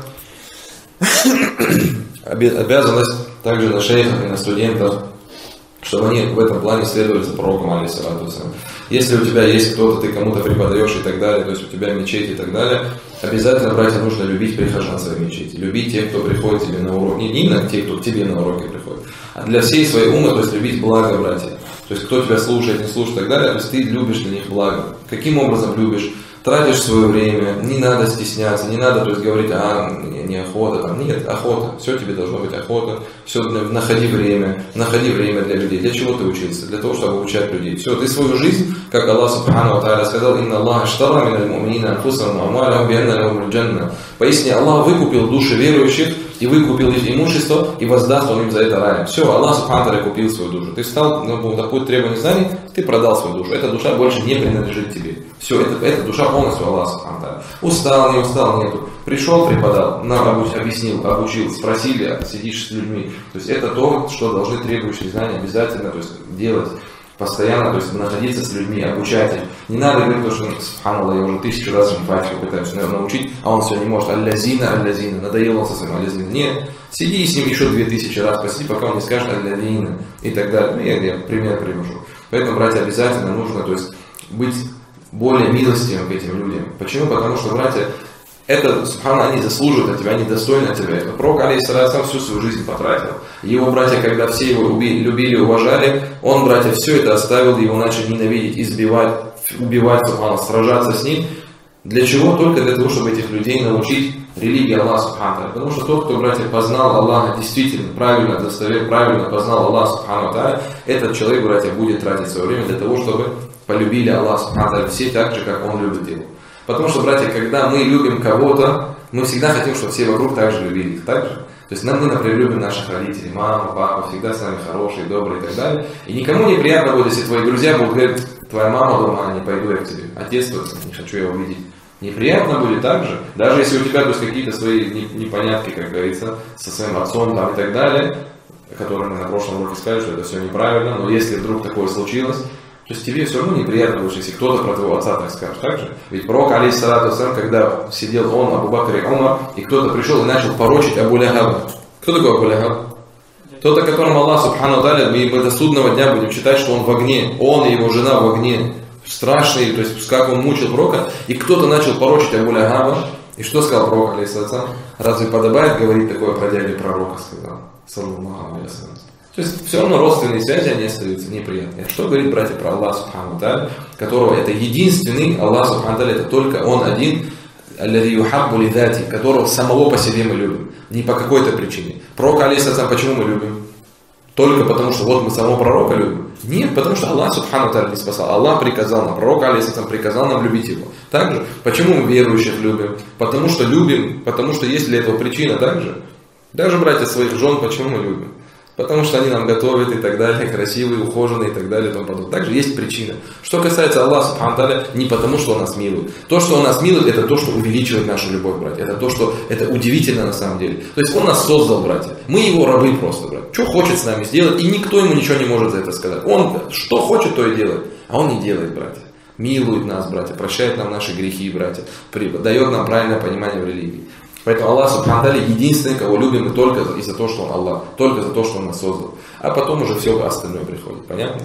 обязанность также на шейхах и на студентах, чтобы они в этом плане следовали за пророком, алейхиссалату вассалям. Если у тебя есть кто-то, ты кому-то преподаешь и так далее, то есть у тебя мечеть и так далее, обязательно, братья, нужно любить прихожан своей мечети, любить тех, кто приходит тебе на урок, не именно тех, кто к тебе на уроки приходит, а для всей своей уммы, то есть любить благо, братья. То есть кто тебя слушает, не слушает и так далее, то есть ты любишь для них благо. Каким образом любишь? Тратишь свое время, не надо стесняться, не надо, то есть говорить, не охота, там, нет, охота, все тебе должно быть охота, все, находи время для людей. Для чего ты учился? Для того, чтобы обучать людей. Все, ты свою жизнь, как Аллах Субхану ва Тааля сказал, «Инна Аллаха аштара миналь му'минина анфусахум ва амвалахум бианна лахумуль джанна». Поясни, Аллах выкупил души верующих и выкупил их имущество, и воздаст он им за это рай. Все, Аллах Субхану ва Тааля купил свою душу. Ты встал на путь требований знаний, ты продал свою душу. Эта душа больше не принадлежит тебе. Все, эта душа полностью Аллах Субхану ва Тааля. Устал, не устал, нету. Пришел, преподал, нам объяснил, обучил, спросили, сидишь с людьми. То есть это то, что должны требующие знания обязательно, то есть делать постоянно, то есть находиться с людьми, обучать их. Не надо говорить, что субханаллах, я уже 1000 раз фатиху пытаюсь научить, а он все не может. Аллазина, надоел он со своим аллазином. Нет, сиди с ним еще 2000 раз, посиди, пока он не скажет аллазина и так далее. Ну, я пример привожу. Поэтому, братья, обязательно нужно, то есть, быть более милостивым к этим людям. Почему? Потому что, братья, это, субхана, они заслуживают от тебя, они достойны от тебя. Это пророк, алейхиссалям, всю свою жизнь потратил. Его братья, когда все его любили, уважали, он, братья, все это оставил, его начали ненавидеть, избивать, убивать, субхана, сражаться с ним. Для чего? Только для того, чтобы этих людей научить религии Аллаха Субхану. Потому что тот, кто, братья, познал Аллаха действительно, правильно, достоверно, правильно познал Аллаха Субхану, этот человек, братья, будет тратить свое время для того, чтобы полюбили Аллаха Субхану все так же, как он любит его. Потому что, братья, когда мы любим кого-то, мы всегда хотим, чтобы все вокруг также любили их, так же? То есть мы, например, любим наших родителей, маму, папу, всегда с нами хорошие, добрые и так далее. И никому не приятно будет, если твои друзья будут говорить, твоя мама дома, не пойду я к тебе, отец твой, не хочу его видеть. Неприятно будет так же, даже если у тебя то есть, какие-то свои непонятки, как говорится, со своим отцом там, и так далее, которые мы на прошлом уроке сказали, что это все неправильно, но если вдруг такое случилось, то есть тебе все равно неприятно будет, если кто-то про твоего отца так скажет, так же? Ведь пророк, алейхиссалату вассалям, когда сидел он, Абу Бакр и Умар, и кто-то пришел и начал порочить Абу Ляхаба. Кто такой Абу Ляхаб? Тот, о котором Аллах Субхану ва Тааля, мы до судного дня будем считать, что он в огне, он и его жена в огне. Страшный, то есть как он мучил пророка, и кто-то начал порочить Абу Ляхаба. И что сказал пророк, алейхиссалату? Разве подобает говорить такое про дядю пророка, сказал, саллаллаху алейхи вассалям. То есть все равно родственные связи, они остаются неприятные. Что говорит, братья, про Аллаха Субхану ва Тааля, которого это единственный, Аллах Субхану ва Тааля, это только Он один, аллази юхаббу лидати, которого самого по себе мы любим, не по какой-то причине. Пророка, алейхиссалям, почему мы любим? Только потому, что вот мы самого пророка любим? Нет, потому что Аллах Субхану ва Тааля не спасал. Аллах приказал нам, пророка, алейхиссалям, приказал нам любить его. Также, почему мы верующих любим? Потому что любим, потому что есть для этого причина также. Даже, братья, своих жен, почему мы любим? Потому что они нам готовят и так далее, красивые, ухоженные и так далее и тому подобное. Также есть причина. Что касается Аллаха Субхану ва Тааля, не потому, что Он нас милует. То, что Он нас милует, это то, что увеличивает нашу любовь, братья. Это то, что это удивительно на самом деле. То есть Он нас создал, братья. Мы Его рабы просто, братья. Что хочет с нами сделать, и никто Ему ничего не может за это сказать. Он что хочет, то и делает. А Он не делает, братья. Милует нас, братья, прощает нам наши грехи, братья. Дает нам правильное понимание в религии. Поэтому Аллах Субхану ва Тааля единственный, кого любим мы только из-за того, что Он Аллах, только за то, что Он нас создал. А потом уже все остальное приходит. Понятно?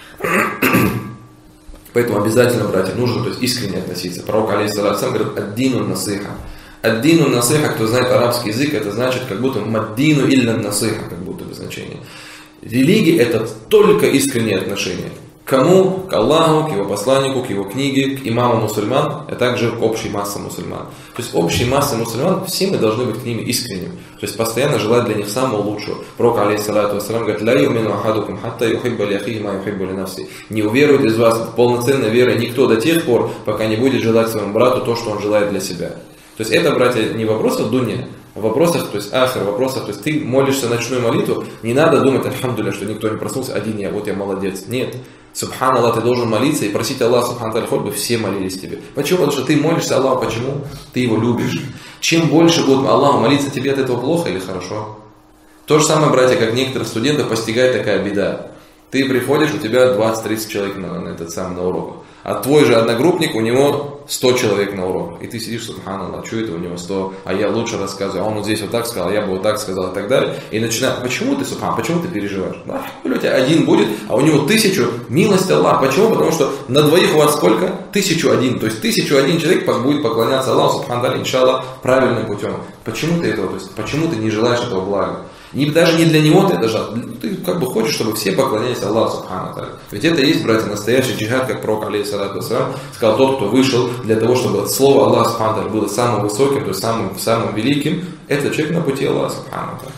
Поэтому обязательно, братья, нужно то есть, искренне относиться. Пророк, алейхиссалям, говорит, аддину насиха. Аддину насиха, кто знает арабский язык, это значит как будто маддину илля насиха, как будто бы значение. Религия это только искреннее отношение. Кому? К Аллаху, к его посланнику, к его книге, к имаму мусульман, а также к общей массе мусульман. То есть общей массе мусульман, все мы должны быть к ним искренними. То есть постоянно желать для них самого лучшего. Пророк, алейхиссалату вассалам, говорит: «Ла юмину ахадукум хатта юхибба ли ахихи ма юхиббу ли нафси». Не уверует из вас полноценной верой никто до тех пор, пока не будет желать своему брату то, что он желает для себя. То есть это, братья, не вопрос о дуне, в вопросах, то есть ахир, в вопросах, то есть ты молишься ночную молитву, не надо думать, альхамдулилля, что никто не проснулся, один я, вот я молодец. Нет. Субханаллах, ты должен молиться и просить Аллаха, субханаллах, хоть бы все молились тебе. Почему? Потому что ты молишься Аллаху, почему? Ты его любишь. Чем больше будет Аллаху молиться, тебе от этого плохо или хорошо? То же самое, братья, как некоторых студентов постигает такая беда. Ты приходишь, у тебя 20-30 человек на уроках. А твой же одногруппник, у него 100 человек на уроках. И ты сидишь, субханаллах, что это у него 100, а я лучше рассказываю, а он вот здесь вот так сказал, а я бы вот так сказал и так далее. И начинаешь, почему ты, субхан, почему ты переживаешь? Да, у тебя один будет, а у него 1000, милость Аллаха. Почему? Потому что на двоих у вас сколько? 1001. То есть 1001 человек будет поклоняться Аллаху, субханаллах, иншаллах, правильным путем. Почему ты этого, то есть почему ты не желаешь этого блага? Даже не для него ты это жал, ты как бы хочешь, чтобы все поклонялись Аллаху субхану тааля. Ведь это и есть, братья, настоящий джихад, как пророк, алейхиссалату вассалам, сказал: тот, кто вышел для того, чтобы слово Аллаха субхану тааля было самым высоким, то есть самым великим, это человек на пути Аллаха субхану тааля.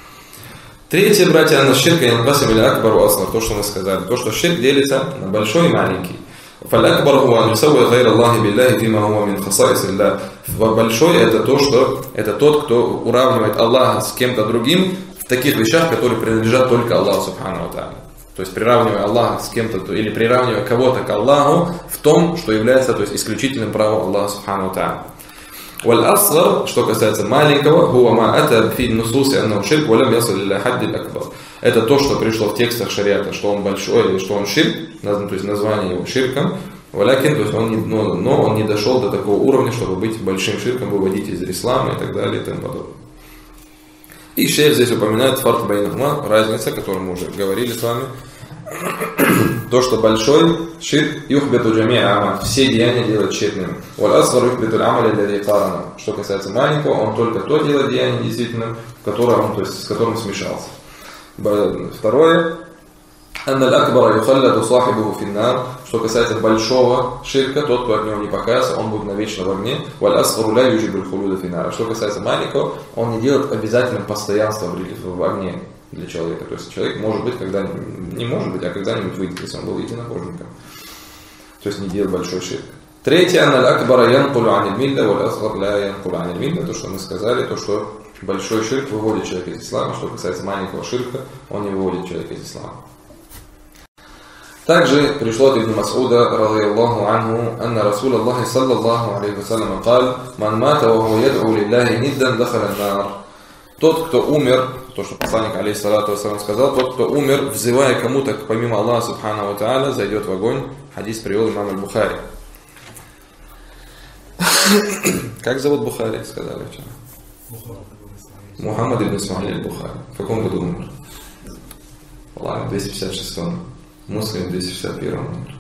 Третье, братья, анна ширка янкасим иля акбару аслав, то, что мы сказали, то, что ширк делится на большой и маленький. فالأكبر هو أن يسوي غير الله بالله فيما هو من خصائص الله. Большой это то, что это тот, кто уравнивает Аллаха с кем-то другим в таких вещах, которые принадлежат только Аллаху субхану ва тааля. То есть приравнивая Аллаха с кем-то или приравнивая кого-то к Аллаху в том, что является, то есть, исключительным правом Аллаха субхану ва тааля. والأصغر, что касается маленького, هو ما أتى في النصوص أنه شرك ولم يصل إلى حد الأكبر. Это то, что пришло в текстах шариата, что он большой или что он ширк, то есть название его ширком, валякин, то есть но он не дошел до такого уровня, чтобы быть большим ширком, выводить из ислама и так далее и тому подобное. И шейх здесь упоминает фарк байнахума, разница, о которой мы уже говорили с вами. То, что большой ширк юхбиту джамиа амаль, все деяния делает тщетными. Валь асгар юхбиту амаль аллади карана. Что касается маленького, он только то делает деяние действительным, с которым смешался. Второе, что касается большого ширка, тот, кто от него не покаялся, он будет навечно в огне. Что касается маленького, он не делает обязательным постоянства в огне для человека. То есть человек может быть, не может быть, а когда-нибудь выйдет, если он был единобожником. То есть не делает большой ширк. Третье, то, что мы сказали, то, что большой ширк выводит человека из ислама, что касается маленького ширка, он не выводит человека из ислама. Также пришло от Ибн Мас'уда, радийаллаху анху, анна Расул Аллахи саллаллаху алейхи вассалям сказал: «Ман мата ва хуа яд'у лиллахи ниддан дахаля ан-нар». Тот, кто умер, то, что посланник алейхиссалату вассалям сказал, тот, кто умер, взывая кому-то помимо Аллаха субхану ва тааля, зайдет в огонь. Хадис привел имам аль-Бухари. Как зовут Бухари, сказали вчера? Мухаммад ибн Исмаиль аль-Бухари. В каком году умер? Ладно, в 256-м. Муслим в 261-м умер.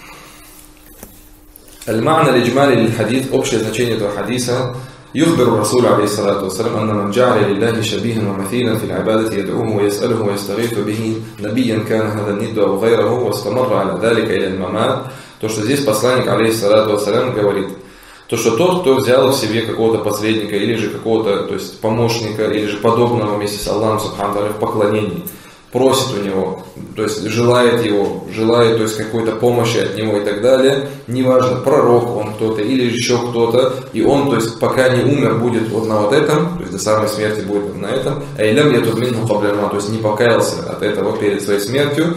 Аль-Ма'на лиджмали лиль-хадис, общее значение этого хадиса. يخبر الرسول عليه الصلاة والسلام أن من جعل لله شبيها ومثيلا في العبادة يدعوه ويسأله ويستغيث به نبيا كان هذا الند أو غيره واستمر على ذلك إلى الممات. То, что здесь посланник алейхиссалату вассалям говорит, то, что тот, кто взял в себе какого-то посредника или же какого-то, то есть помощника, или же подобного вместе с Аллахом субхану тааля в поклонении, просит у него, то есть желает то есть какой-то помощи от него и так далее, неважно, пророк он кто-то или еще кто-то, и он, то есть пока не умер, будет вот на вот этом, то есть до самой смерти будет на этом, то есть не покаялся от этого перед своей смертью,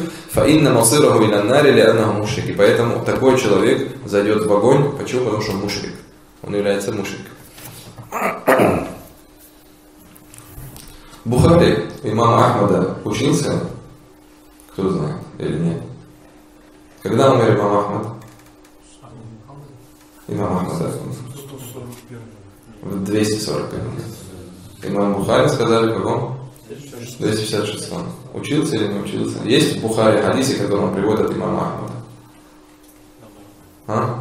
и поэтому такой человек зайдет в огонь. Почему? Потому что он мушрик, он является мушриком. Бухари, имам Ахмада, учился, кто знает или нет? Когда умер имам Ахмад? Имам Ахмад, да. В 241. Имам Бухари сказали, в каком? 256. Учился или не учился? Есть в Бухари хадисы, которые он приводит от имама Ахмада?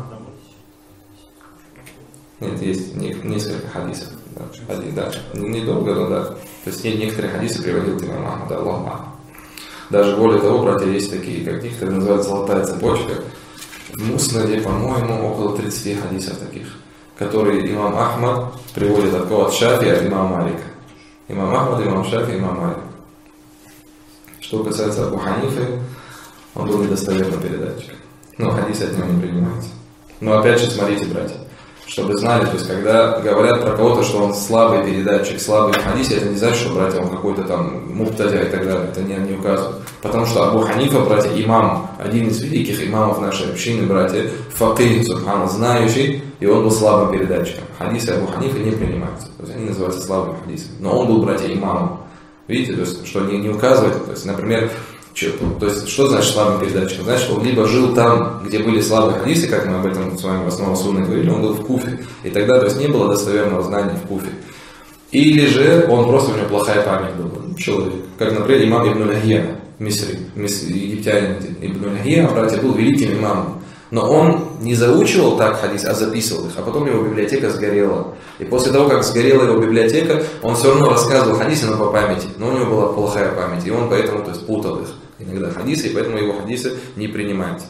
Нет, есть несколько хадисов. Да, недолго, но да. То есть некоторые хадисы приводил имам Ахмад, Аллаху. Даже более того, братья, есть такие, как некоторые называют золотая цепочка. В Муснаде, по-моему, около 30 хадисов таких, которые имам Ахмад приводит от Шафи, от имама Малика. Имам Ахмад, имам Шафи, имам Малик. Что касается Абу Ханифы, он был недостоверным передатчиком. Но хадисы от него не принимаются. Но опять же, смотрите, братья, чтобы знали, то есть когда говорят про кого-то, что он слабый передатчик, слабый в хадисе, это не значит, что, братья, он какой-то там муптадя и так далее, это не указывает. Потому что Абу Ханифа, братья, имам, один из великих имамов нашей общины, братья, факih, субхана, знающий, и он был слабым передатчиком. Хадисы Абу Ханифа не принимаются, то есть они называются слабыми хадисами. Но он был, братья, имамом. Видите, то есть, что не указывает, то есть, например, то есть, что значит слабым передатчиком? Значит, он либо жил там, где были слабые хадисы, как мы об этом с вами в основном судной говорили, он был в Куфе, и тогда, то есть, не было достоверного знания в Куфе. Или же он просто, у него плохая память была, человек. Как, например, имам Ибн Лахия, египтянин Ибн Лахия, братья, был великим имамом. Но он не заучивал так хадис, а записывал их, а потом его библиотека сгорела. И после того, как сгорела его библиотека, он все равно рассказывал хадисы, но по памяти. Но у него была плохая память, и он поэтому, то есть, путал их иногда хадисы, и поэтому его хадисы не принимаются.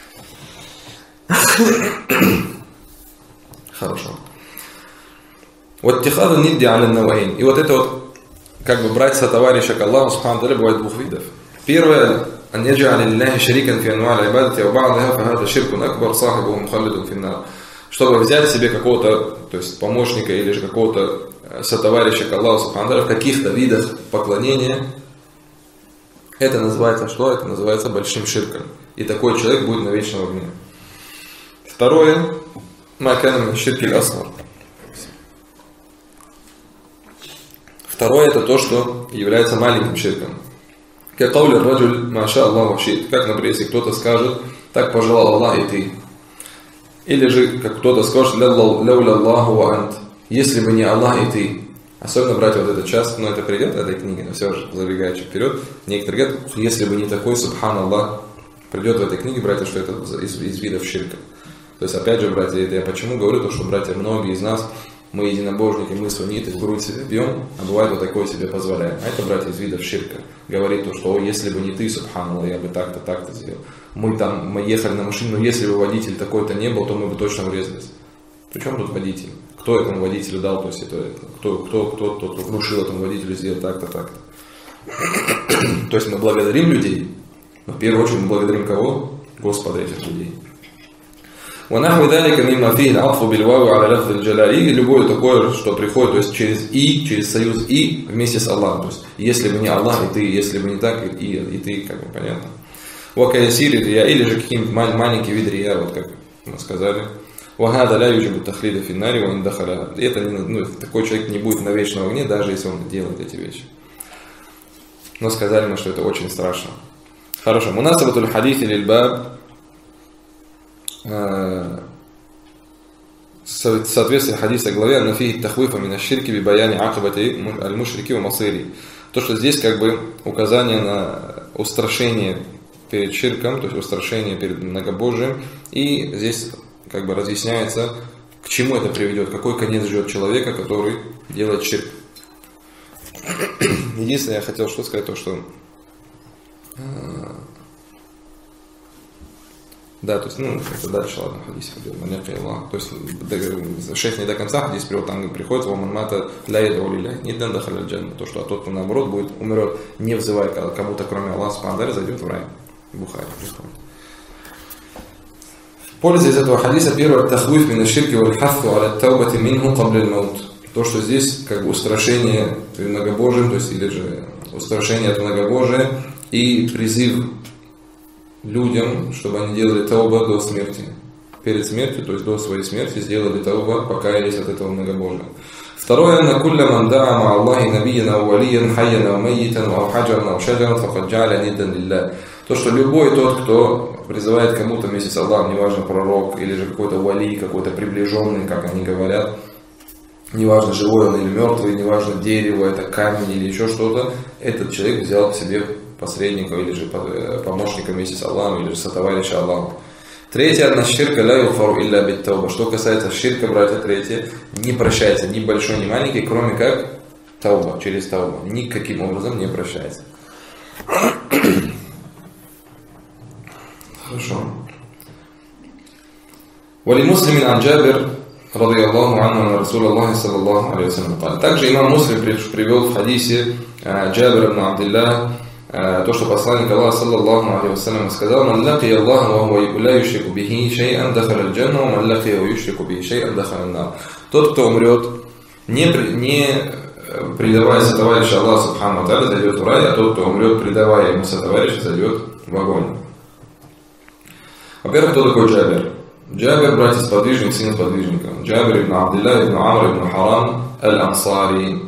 Хорошо. Вот тихаду нидди аля наваин. И вот это вот, как бы брать сотоварища к Аллаху субхану ва тааля бывает двух видов. Первое, أن يجعل لله شريكا في أنواع العبادة وبعضها فهذا شرك أكبر صاحبه مخلد في النار. Чтобы взять себе какого-то, то есть помощника или же какого-то сотоварища к Аллаху субхану ва тааля в каких-то видах поклонения, это называется что? Это называется большим ширком. И такой человек будет на вечном огне. Второе, макана ширкиль асгар. Второе, это то, что является маленьким ширком. Как, например, если кто-то скажет, так пожелал Аллах и ты. Или же, как кто-то скажет, если бы не Аллах и ты. Особенно, братья, вот этот час, но это придет в этой книге, но все же забегая чуть вперед. Некоторые говорят, если бы не такой, субханаллах, придет в этой книге, братья, что это из видов ширка. То есть, опять же, братья, это я почему говорю, то, что, братья, многие из нас, мы единобожники, мы сунниты, в грудь себе бьем, а бывает вот такое себе позволяем. А это, братья, из видов ширка. Говорит то, что если бы не ты, субханаллах, я бы так-то, так-то сделал. Мы ехали на машине, но если бы водитель такой-то не был, то мы бы точно врезались. Причем тут водитель? Кто этому водителю дал, то есть это кто внушил этому водителю сделать так-то, так-то. То есть мы благодарим людей, но в первую очередь мы благодарим кого? Господа этих людей. И любое такое, что приходит, то есть через союз и вместе с Аллахом. То есть если бы не Аллах и ты, если бы не так и ты, как бы понятно. Или же какие-нибудь маленькие виды рия, вот как мы сказали. Это такой человек не будет на вечном огне, даже если он делает эти вещи. Но сказали мы, что это очень страшно. Хорошо. Мунасабатуль хадис или баб. Соответствие хадиса главе «Нафихи тахвифа мина ширки би баяни акабати аль-мушрики ва масири». То, что здесь как бы указание на устрашение перед ширком, то есть устрашение перед многобожием, и здесь как бы разъясняется, к чему это приведет, какой конец ждет человека, который делает ширк. Единственное, я хотел что сказать, то что да, то есть, это дальше, ладно, хадис идет. То есть, шейх не до конца хадис приводит, там приходит, ваманмата ляйда улиля, не дан дахаля джанна, то, что тот, кто наоборот будет умрет, не взывая кому-то, кроме Аллаха субхану ва тааля, зайдет в рай. Бухари. Польза из этого хадиса, первое, тахвиф мин аш-ширки валь хаффу аля таубати минху кабля аль-маут. То, что здесь как бы устрашение перед многобожием, то есть, или же устрашение от многобожия и призыв людям, чтобы они делали тауба до смерти. Перед смертью, то есть до своей смерти, сделали тауба, покаялись от этого многобожия. Второе, на кулля ман да'a ма Аллахи набиян ау валиян хайян ау майитан ау хаджаран ау шаджаран факад джа'аля ниддан лилля. То, что любой тот, кто призывает кому-то вместе с Аллахом, неважно пророк или же какой-то вали, какой-то приближенный, как они говорят, неважно живой он или мертвый, неважно дерево, это камень или еще что-то, этот человек взял к себе посредника или же помощника вместе с Аллахом или же сотоварища Аллахом. Третье, одна ширка ля югфару илля бит тауба. Что касается ширка, братья, третье, не прощается ни большой, ни маленький, кроме как тауба, через тауба. Никаким образом не прощается. ولمسلم عن جابر رضي الله عنه أن رسول الله صلى الله عليه وسلم قال. Также имам Муслим привел в хадисе Джабира ибн Абдилля то, что посланник Аллаха саллаллаху алейхи вассалям сказал: «Ман лакия Аллаха ва хуа ла юшрику бихи шай'ан дахаля аль-джанна, ва ман лакия ва юшрику бихи шай'ан дахаля ан-нар». Тот, кто умрет, не предавая сотоварища Аллаха субхану ва тааля, зайдет в рай, а тот, кто умрет, предавая ему сотоварища, зайдет в огонь. Во-первых, кто такой Джабир? Джабир, братья-сподвижник, сын сподвижника. Джабир ибн Абдилля ибн Амр ибн Харам аль-Ансари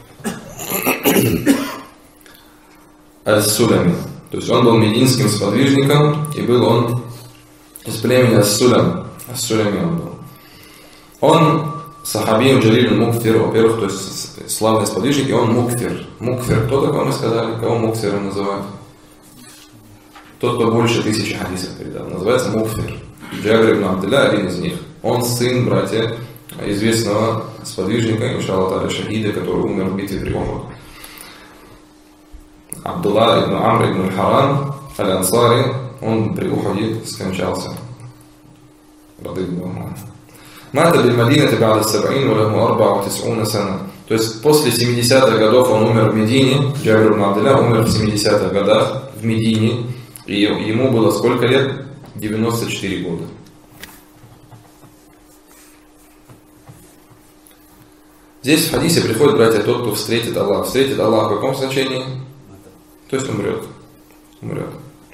аль-Сулами. То есть он был мединским сподвижником, и был он из племени Ас-Сулям. Ас-Сулями он был. Он сахабием Джалиль Мукфир, во-первых, то есть славный сподвижник, и он Мукфир. Мукфир, кто такой, мы сказали? Кого Мукфиром называют? Тот, кто больше 1000 хадисов передал. Называется Мукфир. Джабир ибн Абдилля один из них. Он сын, братья, известного сподвижника, иншаллах та'аля, шахида, который умер в битве при Ухуд. Абдулла ибн Амр ибн Харам аль-Ансари, он при Ухуде скончался. Мата биль Мадинати ба'да саб'ин ва лаху 94 сана. То есть после 70-х годов он умер в Медине. Джабир ибн Абдилля умер в 70-х годах в Медине. И ему было сколько лет? 94 года. Здесь в хадисе приходит, братья, тот, кто встретит Аллаха. Встретит Аллаха в каком значении? То есть умрет. Умрет.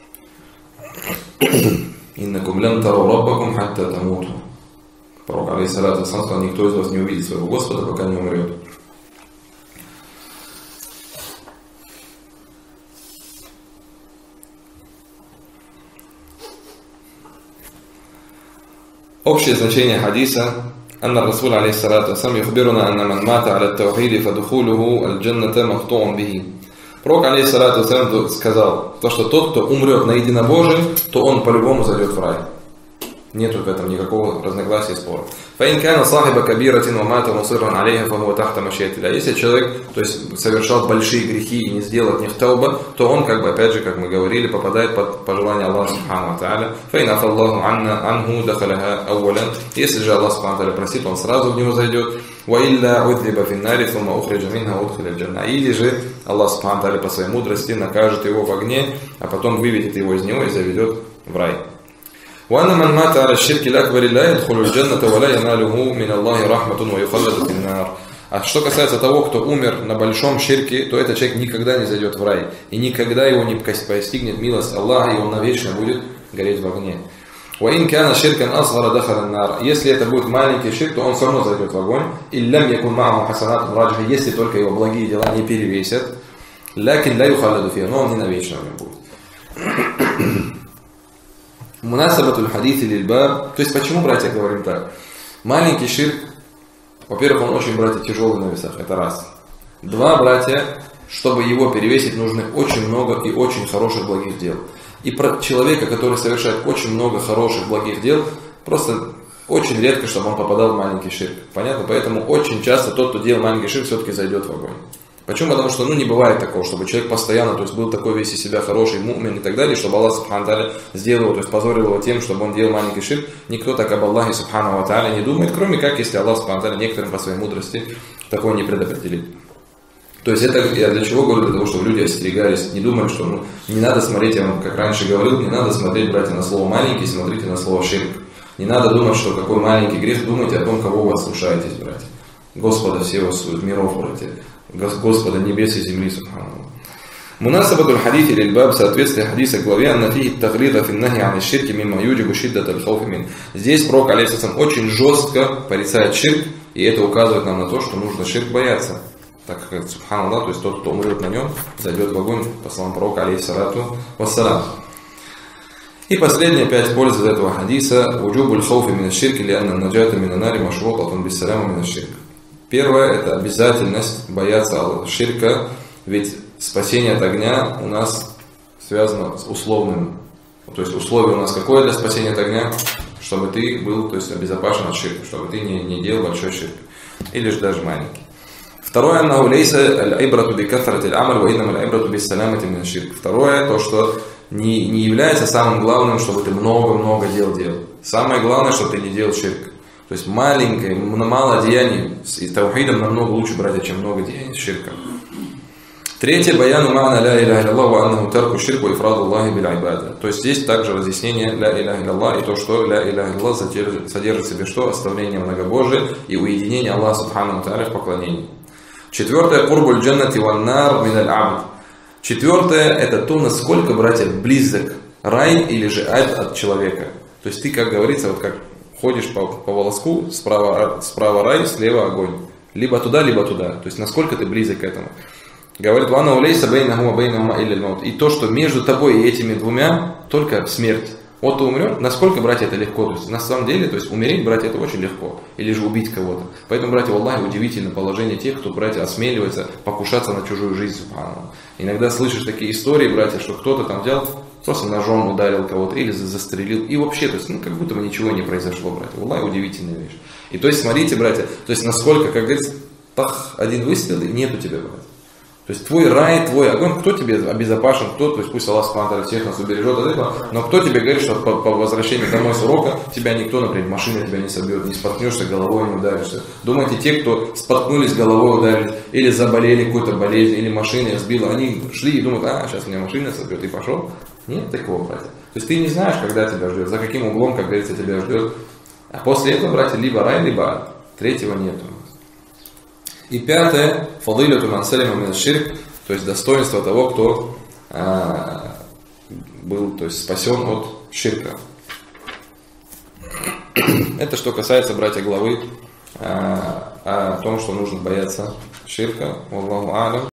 Иннакум лан тару раббакум хатта тамуту. Пророк алейхиссалату вассалам сказал: никто из вас не увидит своего Господа, пока не умрет. Общее значение хадиса: أن الرسول عليه الصلاة والسلام يخبرنا أن من مات على التوحيد فدخوله الجنة مقطوع به. Пророк алейхиссалату вассалям сказал, то, что тот, кто умрет на единобожии, то он по-любому зайдет в рай. Нету в этом никакого разногласия и спора. فإن كان صاحب كبيرة ومات مصرا عليها فهو تحت مشيئة الله. Если человек, то есть, совершал большие грехи и не сделал от них тауба, то он, как бы, опять же, как мы говорили, попадает под пожелание Аллаха субхану ва тааля. فإن عفى الله عنه دخلها أولا. Если же Аллах субхану ва тааля простит, он сразу в него зайдет. وإلا عذب في النار ثم أخرج منها وأدخل الجنة. Или же Аллах субхану ва тааля по своей мудрости накажет его в огне, а потом выведет его из него и заведет в рай. وأن من مات على الشرك الأكبر لا يدخل الجنة ولا يناله من الله رحمة ويخلد في النار. А что касается того, кто умер на большом ширке, то этот человек никогда не зайдет в рай. И никогда его не постигнет милость Аллаха, и он навечно будет гореть в огне. وإن كان شركا أصغر دخل النار. Если это будет маленький ширк, то он все равно зайдет в огонь. إن لم يكن معه حسنات راجحة. Если только его благие дела не перевесят. لكن لا يخلد فيه. Но он не навечно в нем будет. Мунасабатуль хадиси лиль-баб. То есть почему, братья, говорим так? Маленький ширк, во-первых, он очень, братья, тяжелый на весах, это раз. Два, братья, чтобы его перевесить, нужно очень много и очень хороших благих дел. И про человека, который совершает очень много хороших благих дел, просто очень редко, чтобы он попадал в маленький ширк. Понятно? Поэтому очень часто тот, кто делает маленький ширк, все-таки зайдет в огонь. Почему? Потому что не бывает такого, чтобы человек постоянно, то есть был такой весь из себя хороший му'мин и так далее, чтобы Аллах субхану тааля сделал его, то есть позорил его тем, чтобы он делал маленький ширк. Никто так об Аллахе субхану ва тааля не думает, кроме как, если Аллах субхану тааля некоторым по своей мудрости такое не предопределит. То есть это я для чего говорю? Для того, чтобы люди остерегались, не думали, что не надо смотреть, я вам как раньше говорил, не надо смотреть, братья, на слово маленький, смотрите на слово ширк. Не надо думать, что какой маленький грех, думайте о том, кого вы слушаетесь, братья. Господа всего миров, братья. Господа небес и земли, субхану. Мунасабатуль хадити лиль-баб, соответствие хадиса главе, анна фихи таглида финнахи ан аш-ширки мимма юджибу шиддат аль-хауфи мин. Здесь пророк алейхиссалям очень жестко порицает ширк, и это указывает нам на то, что нужно ширк бояться. Так как, субханаллах, то есть тот, кто умрет на нем, зайдет в огонь, по словам пророка алейхиссалату вассалам. И последняя 5 польз из этого хадиса: уджубуль хауфи мин аш-ширки лианна наджата мин ан-нари машрутатун бис-салама мин аш-ширк. Первое – это обязательность бояться ширка, ведь спасение от огня у нас связано с условным. То есть условие у нас какое для спасения от огня? Чтобы ты был, то есть, обезопасен от ширка, чтобы ты не делал большой ширк, или же даже маленький. Второе, второе, то, что не является самым главным, чтобы ты много-много дел делал. Самое главное, чтобы ты не делал ширк. То есть мало деяний с таухидом намного лучше, братья, чем много деяний с ширком. Третье, баяну ма'на ля иляха илляллах ва аннаху тарку ширку и ифраду Аллахи биль ибада. То есть здесь также разъяснение ля иляха илляллах и то, что ля иляха илляллах содержит в себе что? Оставление многобожия и уединение Аллаха субхану ва тааля в поклонении. Четвертое, курбуль джаннати ван нар мин аль абд. Четвертое, это то, насколько, братья, близок рай или же ад от человека. То есть ты, как говорится, вот как ходишь по волоску, справа рай, слева огонь. Либо туда, либо туда. То есть насколько ты близок к этому. Говорит, вана улейса бейнаху ва бейнахума илля аль-маут. И то, что между тобой и этими двумя только смерть. Вот ты умрешь, насколько, братья, это легко. То есть на самом деле, то есть умереть, братья, это очень легко. Или же убить кого-то. Поэтому, братья, валлахи, удивительно положение тех, кто, братья, осмеливается покушаться на чужую жизнь, субханаллах. Иногда слышишь такие истории, братья, что кто-то там взял, просто ножом ударил кого-то или застрелил. И вообще, то есть, как будто бы ничего не произошло, братья. Валлахи, удивительная вещь. И то есть, смотрите, братья, то есть насколько, как говорится, один выстрел и нету тебя, братья. То есть твой рай, твой огонь, кто тебе обезопасен, кто, то есть пусть Аллах Субхану всех нас убережет от этого, но кто тебе говорит, что по возвращении домой с урока тебя никто, например, машина тебя не собьет, не споткнешься, головой не ударишься. Думаете, те, кто споткнулись, головой ударились, или заболели какой-то болезнью, или машина сбила, они шли и думают, сейчас меня машина собьет, и пошел. Нет такого, братья. То есть ты не знаешь, когда тебя ждет, за каким углом, как говорится, тебя ждет. А после этого, братья, либо рай, либо ад. Третьего нету. И пятое, фадиляту ман салима мин аш-ширк, то есть достоинство того, кто был, то есть спасен от ширка. Это что касается, братья, главы о том, что нужно бояться ширка. Аллаху а'лам.